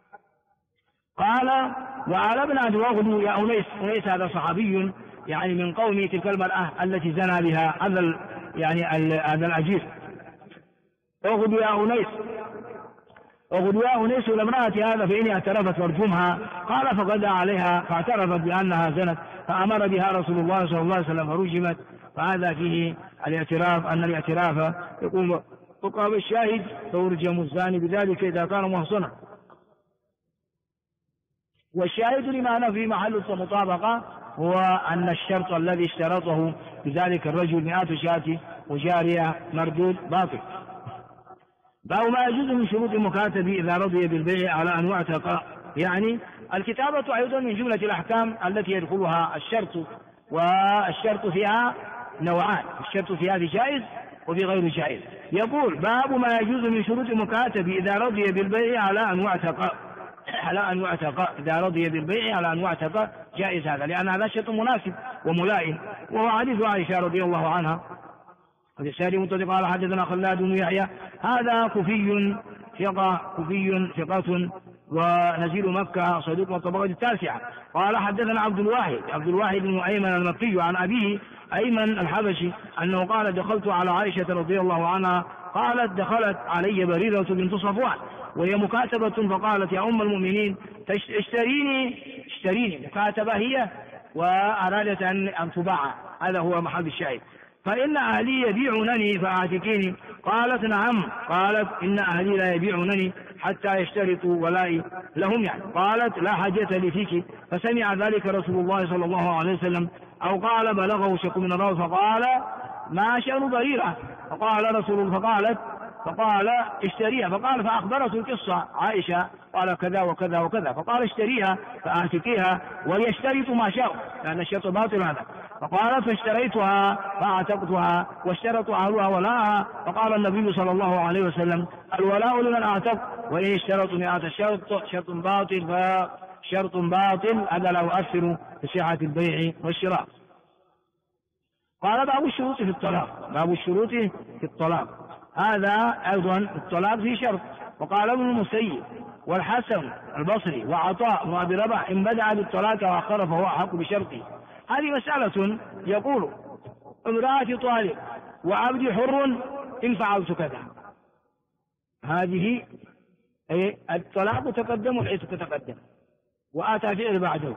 [SPEAKER 1] قال وعلى ابن أبي واغدوا يا أنيس هذا صحابي يعني من قوم تلك المرأة التي زنى بها هذا الأجير. اغدوا يا أنيس لامرأة هذا فإني اعترفت وارجمها. قال فغدا عليها فاعترفت بأنها زنت، فأمر بها رسول الله صلى الله عليه وسلم فرجمت. فهذا فيه الاعتراف، أن الاعتراف يقوم مقام الشاهد فيرجم الزاني بذلك إذا كان محصنا. والشاهد لما في محل المطابقة هو أن الشرط الذي اشترطه بذلك الرجل 100 شاة وجارية مردود باطل. باب ما يجوز من شروط المكاتب إذا رضي بالبيع على أن يعتق. يعني الكتابة أيضا من جملة الأحكام التي يدخلها الشرط، والشرط فيها نوعان، الشرط في هذه جائز وفي غير جائز. يقول باب ما يجوز من شروط المكاتب إذا رضي بالبيع على أن يعتق، إذا رضي بالبيع على أن يعتق جائز هذا، لأن هذا شرط مناسب وملائم، وهو حديث عائشة رضي الله عنها. والإسناد متصل قال حدثنا خلاد بن يحيى هذا كوفي ثقة ونزيل مكة صدوق والطبقة التاسعة. قال حدثنا عبد الواحد بن أيمن المكي عن أبيه أيمن الحبشي أنه قال دخلت على عائشة رضي الله عنها قالت دخلت علي بريرة بنت صفوان وهي مكاتبة فقالت يا أم المؤمنين اشتريني مكاتبة هي وأرادت أن تباع، هذا هو محل الشاهد. فإن أهلي يبيعونني فأعتقيني. قالت نعم. قالت إن أهلي لا يبيعونني حتى يشترطوا ولائي لهم يعني. قالت لا حاجة لي فيك. فسمع ذلك رسول الله صلى الله عليه وسلم أو قال بلغه شك من الراوي فقال ما شأن بريرة؟ فقال رسول الله فقال اشتريها. فقال فأخبرته القصة عائشة قال كذا وكذا وكذا. فقال اشتريها فأعتقيها وليشترط ما شاء لأن الشرط باطل هذا. فقالت فاشتريتها فاعتقتها واشترط أهلها ولاءها. فقال النبي صلى الله عليه وسلم الولاء لمن اعتق وإن اشترطوا مئة الشرط شرط باطل فشرط باطل هذا لا يؤثر في صحة البيع والشراء. قال باب الشروط في الطلاق هذا أيضا الطلاق في شرط. وقال ابن المسيب والحسن البصري وعطاء بن أبي رباح إن بدأ بالطلاق وأخر فهو أحق بشرطه. هذه مسألة يقول امرأة طالق وعبد حر إن فعلت كذا. هذه الطلاق تقدم والعتق تقدم وآتى فعل بعده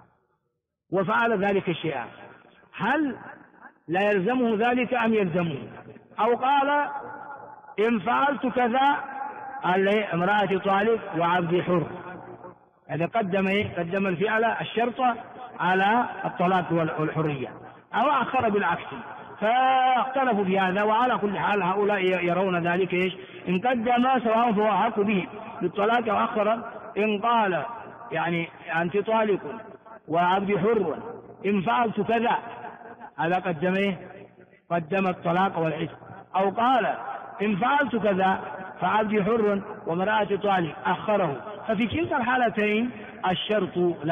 [SPEAKER 1] وفعل ذلك الشيء، هل لا يلزمه ذلك أم يلزمه؟ أو قال إن فعلت كذا امرأة طالق وعبد حر، هذا قدم الفعل الشرط على الطلاق والحرية أو أخر بالعكس. فاختلفوا في هذا. وعلى كل حال هؤلاء يرون ذلك إن قدم سواء فهو أحق به بالطلاق أو أخر. إن قال يعني أنت طالق وعبد حر إن فعلت كذا هذا قدم الطلاق والعتق. أو قال إن فعلت كذا فعبد حر وامرأة طالق أخره. ففي كلتا الحالتين الشرط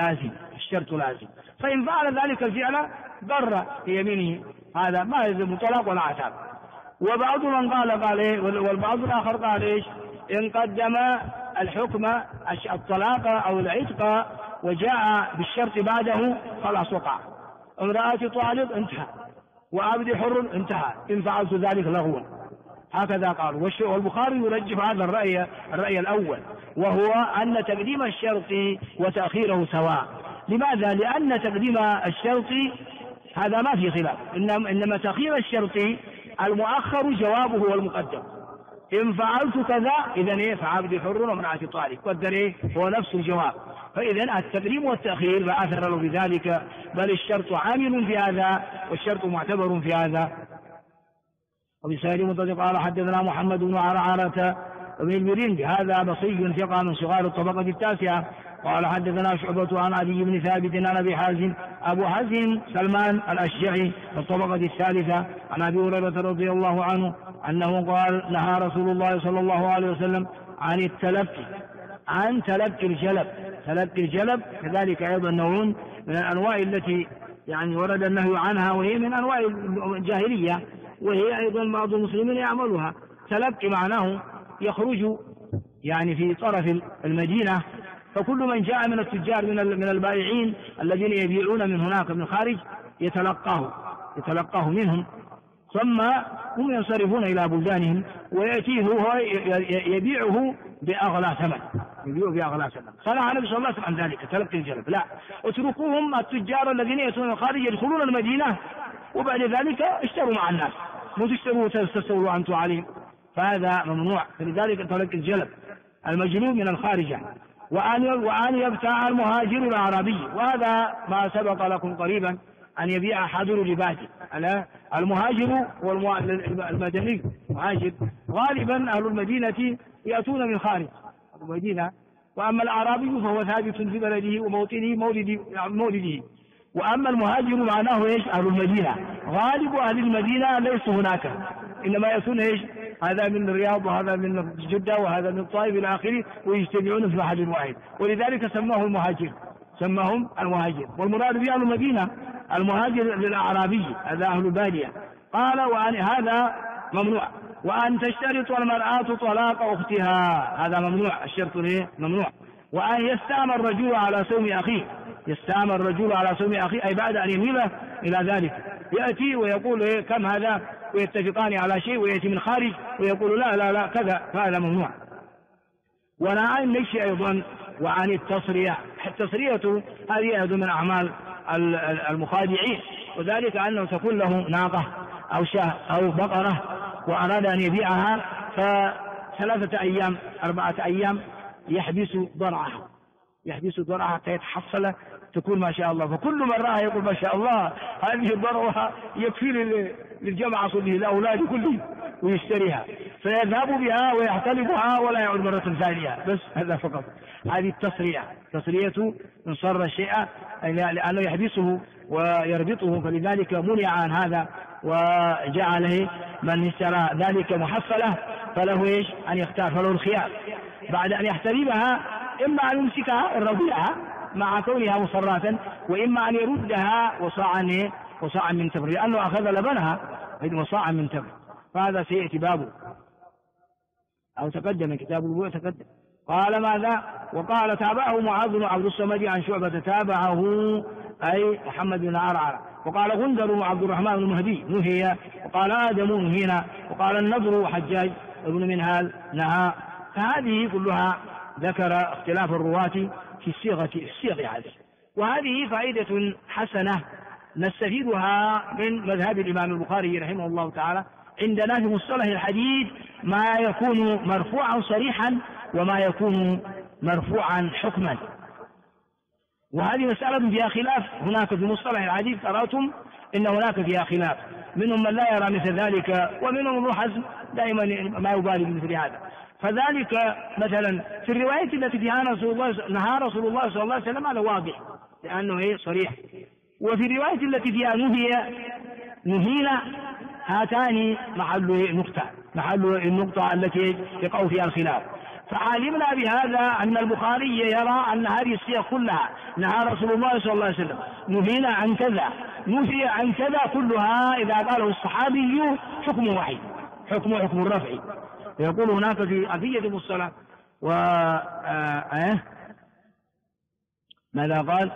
[SPEAKER 1] لازم. فإن فعل ذلك الفعل ضر في يمينه هذا ما يلزم طلاق ولا عتاب. وبعض من قال والبعض الآخر قال إن قدم الحكم الطلاق أو العتق وجاء بالشرط بعده خلاص وقع. امرأة طالق انتهى وعبد حر انتهى إن فعلت ذلك لغوا. هكذا قالوا. والبخاري يرجح هذا الرأي الأول وهو أن تقديم الشرط وتأخيره سواء. لماذا؟ لأن تقديم الشرط هذا ما في خلاف، إنما تأخير الشرط المؤخر جوابه هو المقدم. إن فعلت كذا إذن فعبد حر وامرأة طالق قدر هو نفس الجواب. فإذن التقديم والتأخير لا أثر له بذلك، بل الشرط عامل في هذا والشرط معتبر في هذا. وبسائر مطلق قال حدثنا محمد بن عرعرة بن البرين هذا بصري ثقة من صغار الطبقة التاسعة. قال حدثنا شعبة عن عدي بن ثابت عن أبي حازم أبو حازم سلمان الأشجعي في الطبقة الثالثة عن أبي هريرة رضي الله عنه أنه قال نهى رسول الله صلى الله عليه وسلم عن تلقي الجلب كذلك أيضا نوع من الأنواع التي يعني ورد النهي عنها، وهي من أنواع الجاهلية، وهي أيضا بعض المسلمين يعملها. تلقي معناه يخرج يعني في طرف المدينة، فكل من جاء من التجار من البائعين الذين يبيعون من هناك من الخارج يتلقاه منهم، ثم هم ينصرفون إلى بلدانهم ويأتيه هو يبيعه بأغلى ثمن. صنع النبي صلى الله عليه وسلم عن ذلك تلقي الجلب. لا، اتركوهم التجار الذين يأتون من الخارج يدخلون المدينة وبعد ذلك اشتروا مع الناس، مو تشتروا تستولوا أنتم عليهم، فهذا ممنوع. فلذلك تلقي الجلب المجلوب من الخارجة. وأن يبتاع المهاجر الأعرابي، وهذا ما سبق لكم قريبا أن يبيع حاضر لبادي. المهاجر والمدني مهاجر، غالبا أهل المدينة يأتون من خارج المدينة، وأما الأعرابي فهو ثابت في بلده وموطنه مولده. وأما المهاجر معناه أهل المدينة، غالب أهل المدينة ليسوا هناك، إنما يأتون هذا من الرياض وهذا من جدة وهذا من الطائف إلى آخره، ويجتمعون في محل واحد، ولذلك سماهم المهاجر. والمراد به أهل المدينة، المهاجر للأعرابي هذا أهل البادية. قال وأن هذا ممنوع. وأن تشترط المرأة طلاق أختها، هذا ممنوع، الشرط ممنوع. وأن يستأمر الرجل على صوم أخيه، يستأمر الرجل على صوم أخيه أي بعد أن يميله إلى ذلك، يأتي ويقول كم هذا، ويتفقان على شيء، ويأتي من خارج ويقول لا لا لا كذا، فهذا ممنوع. ونهى عن المشي أيضا وعن التصرية. التصرية هذه أيضا من أعمال المخادعين، وذلك أنه تكون له ناقة أو شاة أو بقرة وأراد أن يبيعها، ف3 أيام 4 أيام يحبس ضرعها حتى يتحصل تكون ما شاء الله، فكل من رأى يقول ما شاء الله هذه الضرعة يكفي للجمع صله الأولاد كلهم ويشتريها، فيذهب بها ويحتلبها ولا يعود مرة ثانية، بس هذا فقط. هذه التصرية من صر الشيء لأنه يحبسه ويربطه، فلذلك منع عن هذا، وجعله من اشترى ذلك محفلة فله إيش أن يختار، فله الخيار بعد أن يحتلبها، إما أن يمسكها الرضيعة مع كونها مصراتا، وإما أن يردها وصاعا من تمر، لأنه أخذ لبنها وصاعا من تمر، فهذا سيأتي بابه أو تقدم كتاب البيوع تقدم. قال ماذا؟ وقال تابعه معاذ بن عبد الصمد عن شعبة تابعه أي محمد بن عرعر. وقال غندر وعبد الرحمن بن مهدي نهي. وقال آدم نهينا. وقال النضر وحجاج ابن منهال نهى. فهذه كلها ذكر اختلاف الرواة في الصيغ هذه، وهذه فائدة حسنة نستفيدها من مذهب الإمام البخاري رحمه الله تعالى. عندنا في مصطلح الحديث ما يكون مرفوعا صريحا وما يكون مرفوعا حكما، وهذه مسألة فيها خلاف. هناك في مصطلح الحديث قرأتم إن هناك فيها خلاف، منهم من لا يرى مثل ذلك، ومنهم ابن حزم دائما ما يبالي بمثل هذا. فذلك مثلا في الرواية التي فيها نهى رسول الله صلى الله عليه وسلم هذا واضح لأنه صريح، وفي الرواية التي فيها نهينا هاتان محل النقطة التي يقع فيها الخلاف. فعلمنا بهذا أن البخاري يرى أن هذه الصيغ كلها نهى رسول الله صلى الله عليه وسلم، نهينا عن كذا، نهي عن كذا، كلها إذا قاله الصحابي حكم واحد، حكم الرفع. يقول هناك في أذية المصطلح ماذا قال؟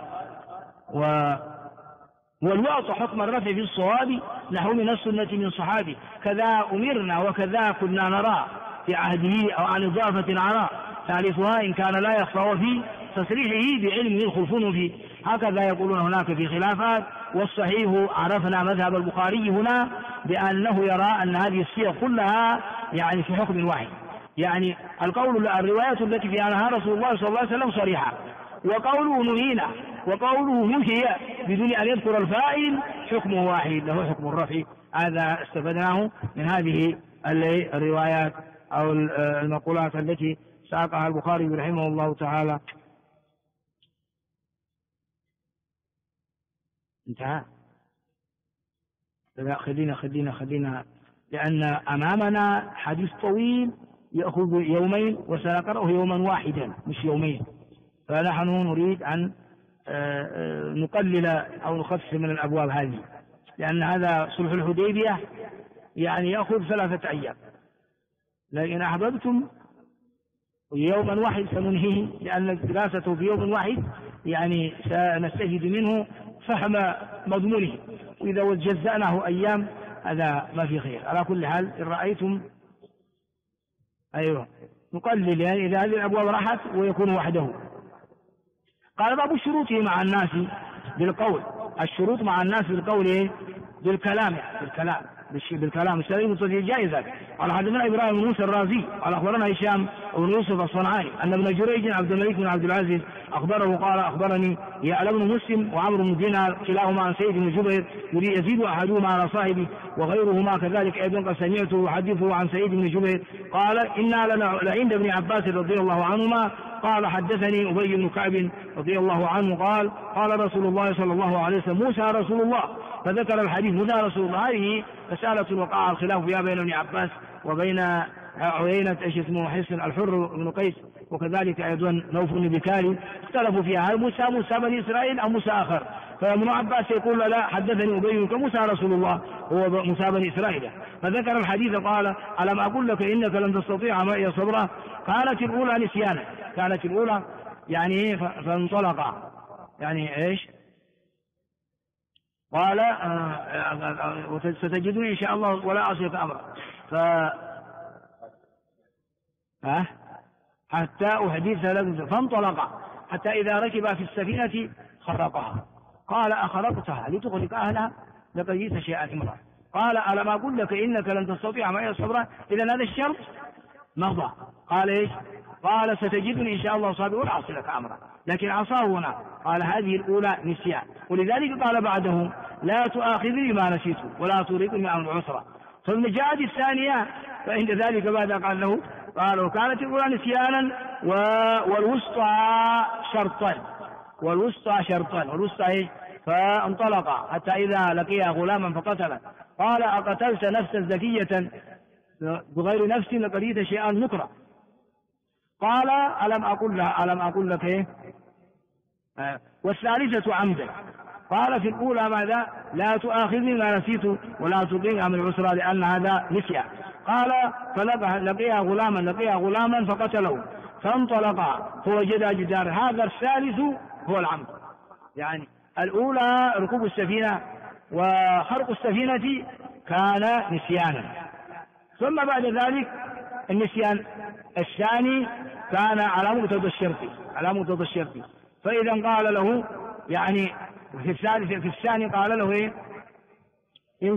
[SPEAKER 1] والواقع حكم الرفع في الصواب نحو من السنة من صحابي، كذا أمرنا وكذا كنا نرى في عهده أو عن إضافة عراء، ثالثها إن كان لا يخفى وفي تصريحه بعلمه الخلفون فيه. هكذا يقولون هناك في خلافات. والصحيح عرفنا مذهب البخاري هنا بأنه يرى أن هذه الصيغ كلها يعني في حكم واحد، يعني الروايات التي فيها نهى رسول الله صلى الله عليه وسلم صريحة، وقوله نهينا وقوله نهي بدون أن يذكر الفاعل حكمه واحد، له حكم الرفع. هذا استفدناه من هذه الروايات أو المقولات التي ساقها البخاري رحمه الله تعالى. انتهى. خلينا لأن أمامنا حديث طويل يأخذ يومين وسنقرأه يوما واحدا مش يومين، فنحن نريد أن نقلل أو نخفف من الأبواب هذه، لأن هذا صلح الحديبية يعني يأخذ 3 أيام، لكن أحببتم يوما واحد سننهيه، لأن دراسته في يوم واحد يعني سنستفيد منه فهم مضمونه، وإذا جزأناه أيام هذا ما في خير. على كل حال إن رأيتم نقلل يعني إذا هذه الأبواب راحت ويكون وحده. قال باب الشروط مع الناس بالقول، الشروط مع الناس بالقول بالكلام السليم الصحيح جائزة. قال حدثنا إبراهيم بن موسى الرازي قال أخبرنا هشام بن يوسف الصنعاني أن ابن جريج عبد الملك بن عبد العزيز أخبره قال أخبرني يعلى بن مسلم وعمرو بن دينار كلاهما عن سيد بن جبير يزيد أحدهما على صاحبه وغيرهما كذلك أيضا قد سمعته يحدثه عن سيد بن جبير قال إنا لعند ابن عباس رضي الله عنهما قال حدثني أبي بن كعب رضي الله عنه قال رسول الله صلى الله عليه وسلم موسى رسول الله، فذكر الحديث موسى رسول الله. هذه مسألة وقع الخلاف فيها بين ابن عباس وبين عيينة اسمه حسن الحر بن قيس، وكذلك أيضا نوف بن بكاري اختلفوا فيها هل موسى بني إسرائيل أو موسى آخر. فابن عباس يقول لا حدثني أبي كموسى رسول الله هو موسى بني إسرائيل. فذكر الحديث قال ألم أقول لك إنك لن تستطيع معي صبرا. كانت الأولى نسيانا، كانت الأولى يعني فانطلقا، يعني إيش؟ قال ستجدني إن شاء الله ولا أعصيك أمرا حتى أحدث لكم. فانطلقا حتى إذا ركب في السفينة خرقها. قال أخرقتها لتغرق أهلها؟ لقد جئت شيئا إمرا. قال ألم أقل لك إنك لن تستطيع معي صبرا؟ إذا هذا الشرط مضى. قال إيش؟ قال ستجدني إن شاء الله صابرا ولا أعصي لك أمرا. لكن عصاه هنا قال هذه الأولى نسيان، ولذلك قال بعده لا تؤاخذني ما نسيت ولا ترهقني عن العسرة. ثم جاءت الثانية فعند ذلك بعد قال له قال وكانت الأولى نسيانا والوسطى شرطا إيش؟ فانطلق حتى إذا لقي غلاما فقتله. قال أقتلت نفسا زكية بغير نفس لقد جئت شيئا نكرا. قال ألم أقل لك إيه؟ والثالثة عمدا. قال في الأولى ماذا؟ لا تؤاخذني ما نسيت ولا تطيعني عن العسرى لأن هذا نسيان. قال لقي غلاما فقتله فانطلقا فوجدا جدار. هذا الثالث هو العمد. يعني الأولى ركوب السفينة وخرق السفينة كان نسيانا، ثم بعد ذلك النسيان الثاني كان على مقتضى الشرط. فإذا قال له يعني في الثاني قال له إيه؟ إن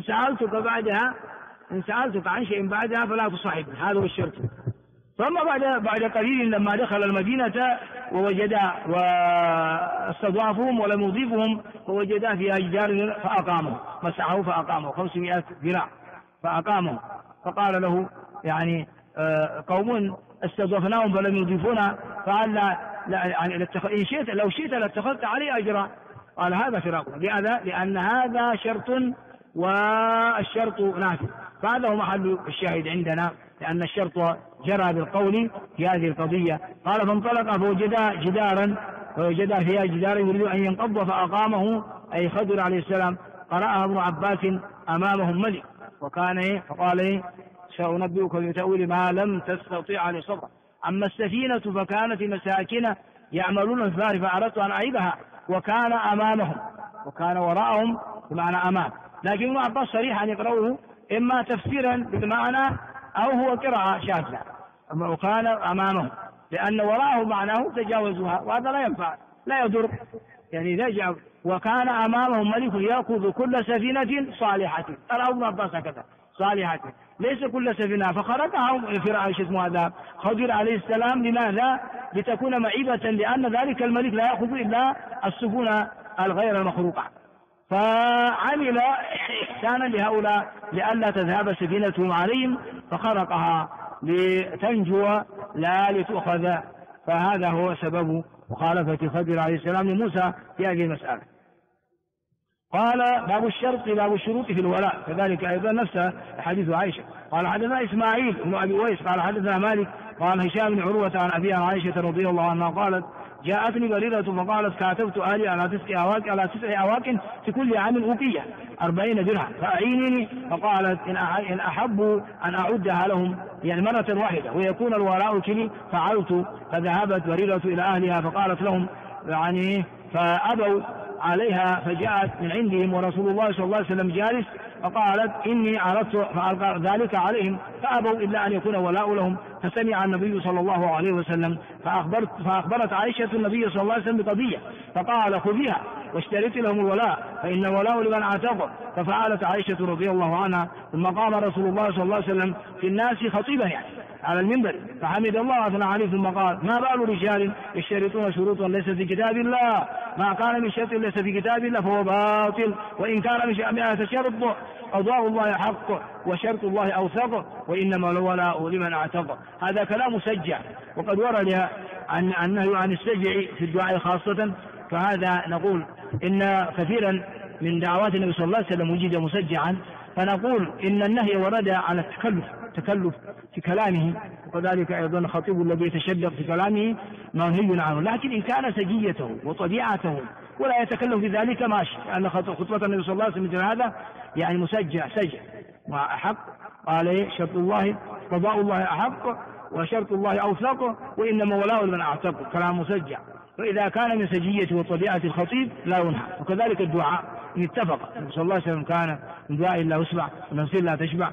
[SPEAKER 1] سألتك عن شيء بعدها فلا تصاحب، هذا هو الشرط. ثم بعد قليل لما دخل المدينة ووجد واستضافهم ولم يضيفهم فوجد فيها جدار فأقامه، مسحه فأقامه 500 ذراع فأقامه. فقال له يعني قوم استضفناهم فلم يضيفونا فقال يعني لو شئت لاتخذت عليه أجرا. قال هذا فراق. لأن هذا شرط والشرط نافذ، فهذا هو محل الشاهد عندنا، لأن الشرط جرى بالقول في هذه القضية. قال فانطلق فوجد فيها جدارا يريد أن ينقض فأقامه، أي خضر عليه السلام. قرأها ابن عباس أمامهم ملك وكان فقال سأنبئك بتأويل ما لم تستطيع عليه صبرا. أما السفينة فكانت مساكن يعملون في البحر فأردت أن أعيبها وكان أمامهم وكان وراءهم بمعنى أمام. لكن ابن عباس صريح أن يقرأه إما تفسيرا بالمعنى أو هو قراءة شاذة، وكان أمامهم، لأن وراءه معناه تجاوزها، وهذا لا ينفع لا يضر. يعني رجع وكان أمامهم ملك يأخذ كل سفينة صالحة. قال ابن عباس هكذا صالحة، ليس كل سفينة. فخرقها هذا خضر عليه السلام. لماذا؟ لتكون معيبة، لأن ذلك الملك لا يأخذ إلا السفن الغير المخروقة. فعمل إحسانا لهؤلاء لئلا تذهب سفينتهم عليهم فخرقها لتنجو لا لتؤخذ. فهذا هو سبب مخالفة خضر عليه السلام لموسى في هذه المسألة. قال باب الشروط في الولاء، كذلك أيضا نفس حديث عائشة. قال حدثنا إسماعيل بن أبي أويس قال حدثنا مالك قال هشام بن عروة عن أبيها عائشة رضي الله عنها قالت جاءتني بريرة فقالت كاتبت أهلي على 9 أواك في كل عام أوقية 40 درهم فأعينني. فقالت إن أحب أن أعدها لهم يعني مرة واحدة ويكون الولاء كلي فعلت. فذهبت بريرة إلى أهلها فقالت لهم يعني فأبوا عليها، فجاءت من عندهم ورسول الله صلى الله عليه وسلم جالس فقالت إني أردت فألقى ذلك عليهم فأبوا إلا أن يكون ولاء لهم. فسمع النبي صلى الله عليه وسلم فأخبرت عائشة النبي صلى الله عليه وسلم بقضية فقال خذيها واشتريت لهم الولاء فإن الولاء لمن اعتق. ففعلت عائشة رضي الله عنها. ثم قام رسول الله صلى الله عليه وسلم في الناس خطيبا يعني على المنبر فحمد الله وأثنى عليه ثم قال ما بال رجال يشترطون شروطا ليس في كتاب الله ما كان من شرط ليس في كتاب الله فهو باطل وإن كان من 100 شرط قضاء الله حق وشرط الله أوثق وإنما الولاء لمن اعتق. هذا كلام مسجع، وقد ورد النهي عن السجع في الدعاء خاصة. فهذا نقول إن كثيرا من دعوات النبي صلى الله عليه وسلم وجد مسجعا، فنقول إن النهي ورد على التكلف في كلامه، وكذلك أيضا الخطيب الذي يتشدق في كلامه منهي عنه. لكن إن كان سجيته وطبيعته ولا يتكلم في ذلك ماشي، لأن خطبة النبي صلى الله عليه وسلم مثل هذا يعني مسجع سجع وأحق. قال شرط الله قضاء الله أحق وشرط الله أوثق وإنما ولاء لمن أعتق، كلام مسجع. وإذا كان من سجية وطبيعة الخطيب لا ينهى. وكذلك الدعاء إن اتفق النبي صلى الله عليه وسلم كان من دعاء لا يسمع ونفس لا تشبع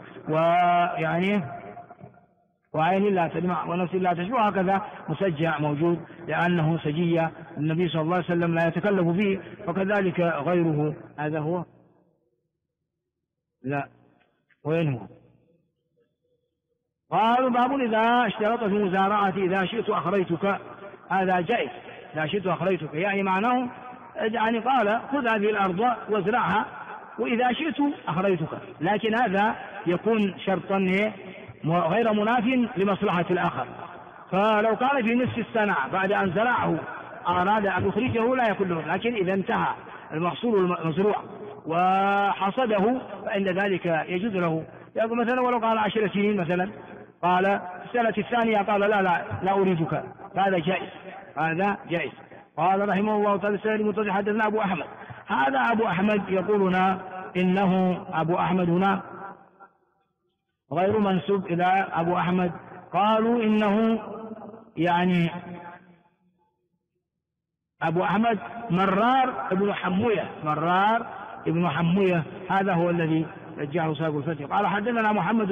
[SPEAKER 1] وعين لا تدمع ونفس لا تشبع، هكذا مسجع موجود لأنه سجية النبي صلى الله عليه وسلم لا يتكلف فيه، وكذلك غيره. هذا هو لا وين هو؟ قالوا باب إذا اشترط في مزارعة إذا شئت أخريتك، هذا جائز إذا شئت أخريتك، يعني معناه يعني قال خذ هذه الأرض وازرعها وإذا شئت أخريتك، لكن هذا يكون شرطا غير مناف لمصلحة الآخر. فلو كان في نصف السنة بعد أن زرعه أراد أن يخرجه لا يكون له، لكن إذا انتهى المحصول المزروع وحصده فإن ذلك يجوز له. يقول مثلا ولو قال 10 سنين مثلا، قال السنة الثانية قال لا أريدك، هذا جائز، هذا جائز. قال رحمه الله تعالى حدثنا أبو أحمد، هذا أبو أحمد يقولنا إنه أبو أحمد هنا غير منسوب إلى أبو أحمد، قالوا إنه يعني أبو أحمد مرار ابن حموية، هذا هو الذي رجعه صاحب الفتح. قال حدثنا محمد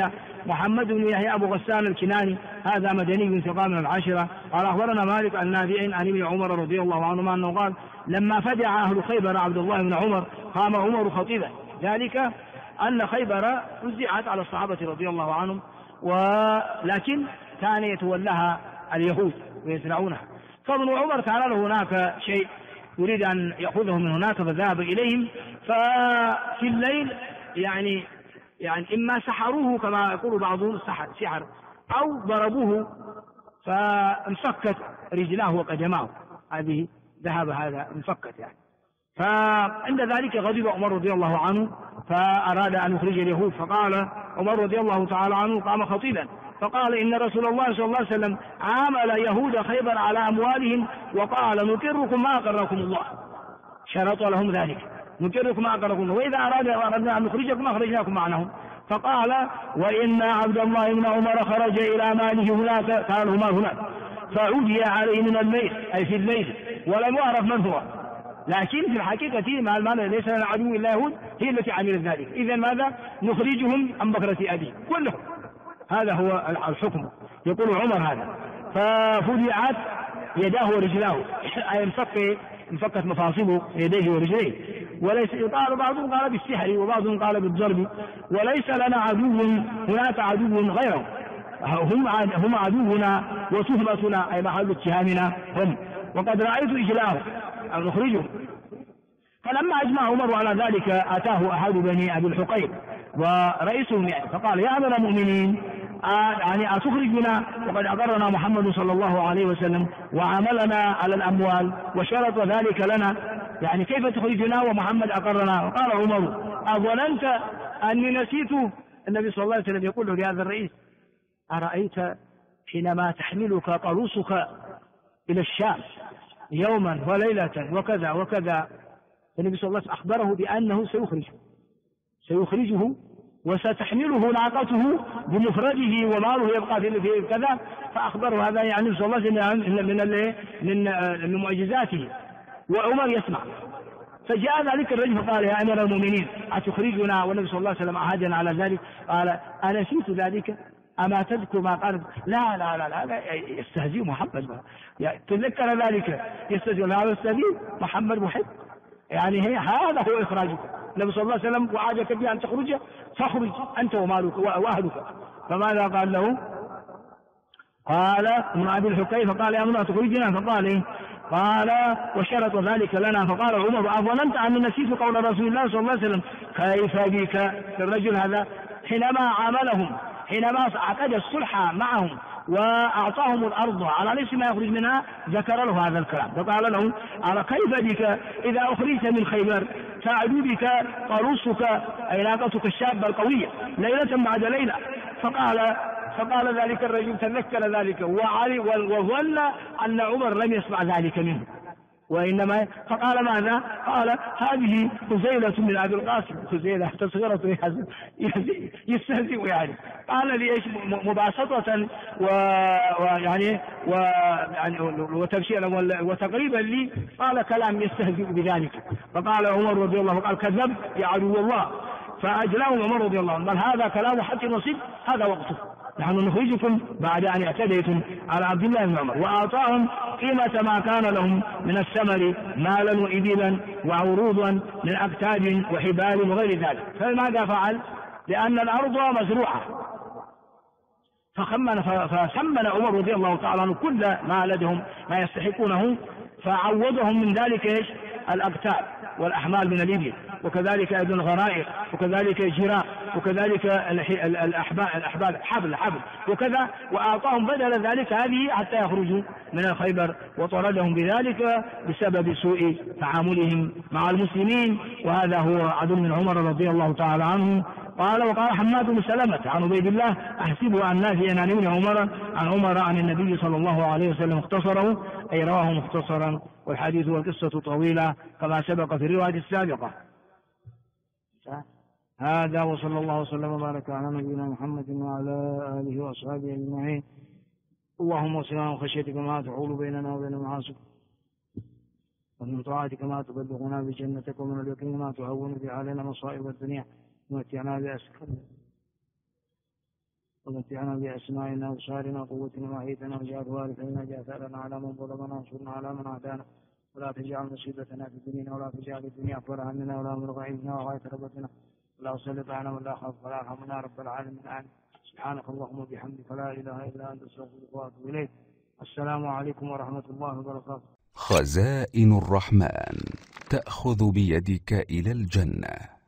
[SPEAKER 1] بن يحيى أبو غسان الكناني، هذا مدني من ثقة من العاشرة. قال أخبرنا مالك عن نافع عن ابن عمر رضي الله عنهما أنه قال لما فجع أهل خيبر عبد الله بن عمر قام عمر خطيبا، ذلك أن خيبر وزعت على الصحابة رضي الله عنهم، ولكن كان يتولاها اليهود ويزرعونها، فابن عمر كان له هناك شيء يريد أن يأخذه من هناك فذهب إليهم، ففي الليل يعني إما سحروه كما يقول بعضهم سحر أو ضربوه فانفكت رجلاه وقدماه، هذه ذهب هذا انفكت يعني. فعند ذلك غضب عمر رضي الله عنه فأراد أن يخرج اليهود، فقال عمر رضي الله تعالى عنه قام خطيبا فقال إن رسول الله صلى الله عليه وسلم عامل يهود خيبر على أموالهم وقال نقركم ما أقركم الله، شرط لهم ذلك، نقركم ما أقركم الله، وإذا أردنا أن نخرجكم أخرجناكم معنهم. فقال وإن عبد الله بن عمر خرج إلى ماله هناك، كان له مال هناك، فعدي عليه من الليل أي في الليل ولم يعرف من هو، لكن في الحقيقة ما المال ليس لنا عدو إلا يهود هي التي عملت ذلك، إذن ماذا نخرجهم عن بكرة أبيه كلهم، هذا هو الحكم. يقول عمر هذا ففدعت يداه ورجلاه أي انفكت مفاصله يديه ورجليه، وليس قال بعضهم قال بالسحر وبعضهم قال بالضرب، وليس لنا عدو هناك عدو غيره، هم عدونا وتهمتنا أي محل اتهامنا هم، وقد رأيت إجلاه أن نخرجه. فلما أجمع عمر على ذلك أتاه أحد بني أبي الحقيق ورئيسهم يعني، فقال يا أمير المؤمنين يعني أتخرجنا وقد أقرنا محمد صلى الله عليه وسلم وعاملنا على الأموال وشرط ذلك لنا، يعني كيف تخرجنا ومحمد أقرنا؟ وقال عمر أظننت أني نسيت؟ النبي صلى الله عليه وسلم يقول له لهذا الرئيس أرأيت حينما تحملك قروسك إلى الشام يوما وليلة وكذا وكذا، النبي صلى الله عليه وسلم أخبره بأنه سيخرجه وستحمله ناقته بمفرده وماله يبقى في كذا، فأخبره هذا يعني صلى الله عليه وسلم من معجزاته، وعمر يسمع. فجاء ذلك الرجل فقال يا أمير المؤمنين أتخرجنا والنبي صلى الله عليه وسلم أعهدنا على ذلك؟ قال أنسيت ذلك أما تذكر ما قال؟ لا لا لا لا يستهزئ محمد، تذكر ذلك يستهزئ، لا يستهزئ محمد محب، يعني هذا هو إخراجك. النبي صلى الله عليه وسلم وعدك بأن تخرج فاخرج أنت ومالك وأهلك. فماذا قال له؟ قال ابن أبي الحقيق فقال يا أمنا تخرجنا؟ فقال قال وشرط ذلك لنا. فقال عمر أظننت أن نسيت قول رسول الله صلى الله عليه وسلم كيف بك؟ الرجل هذا حينما عاملهم، حينما عقد الصلح معهم وأعطاهم الأرض على نفس ما يخرج منها، ذكر له هذا الكلام فقال له على كيف بك إذا أخرجت من خيبر تعدو بك قروسك أي ناقتك الشابة القوية ليلة بعد ليلة. فقال ذلك الرجل تذكر ذلك وظن أن عمر لم يسمع ذلك منه، وإنما فقال ماذا؟ قال هذه هزيلة من أبي القاسم. هزيلة تصغيرة يستهزئ يعني. قال لي ايش مباسطة ويعني وتبشيرا وتقريبا لي، قال كلام يستهزئ بذلك. فقال عمر رضي الله عنه قال كذب يا عدو الله، فأجلاهم عمر رضي الله عنه قال هذا كلام حق نصيب، هذا وقته، نحن نخرجكم بعد أن اعتديتم على عبد الله بن عمر. وأعطاهم قيمة ما كان لهم من الثمر مالا وإبلا وعروضا من أكتاب وحبال وغير ذلك. فماذا فعل؟ لأن الأرض مزروعة، فثمن عمر رضي الله تعالى عنه كل ما لديهم ما يستحقونه، فعوضهم من ذلك ايش؟ الأكتاب والأحمال من الإبل، وكذلك أيضا الغرائر، وكذلك الجراء، وكذلك الأحبال حبل وكذا، وأعطاهم بدل ذلك هذه حتى يخرجوا من الخيبر، وطردهم بذلك بسبب سوء تعاملهم مع المسلمين. وهذا هو عدل من عمر رضي الله تعالى عنه. قال وقال حماد بن سلمة عن عبيد الله أحسب عن نافع عن ابن عمر عن النبي صلى الله عليه وسلم اختصره، أي رواه مختصرا، والحديث والقصة طويلة كما سبق في الرواية السابقة. هذا وصلى الله وسلم وبارك على نبينا محمد وعلى آله وأصحابه أجمعين. اللهم وصلنا وخشيتك ما تحول بيننا وبين معاصيك، ومن طاعتك ما تبلغنا بجنتك، ومن اليقين ما تهون به علينا مصائب الدنيا، ومتعنا بأسمائنا وأبصارنا وقوتنا ما أحييتنا، واجعل وارث منا، اجعل ثأرنا على من ظلمنا، وانصرنا على من عادانا، ولا تجعل مصيبتنا في ديننا، ولا تجعل الدنيا أكبر همنا ولا مبلغ علمنا وغاية رغبتنا، ولا تسلط علينا من لا يخافك ولا يرحمنا رب العالمين. سبحانك اللهم وبحمدك لا إله إلا أنت أستغفرك وأتوب إليك. السلام عليكم ورحمة الله وبركاته.
[SPEAKER 2] خزائن الرحمن تأخذ بيدك إلى الجنة.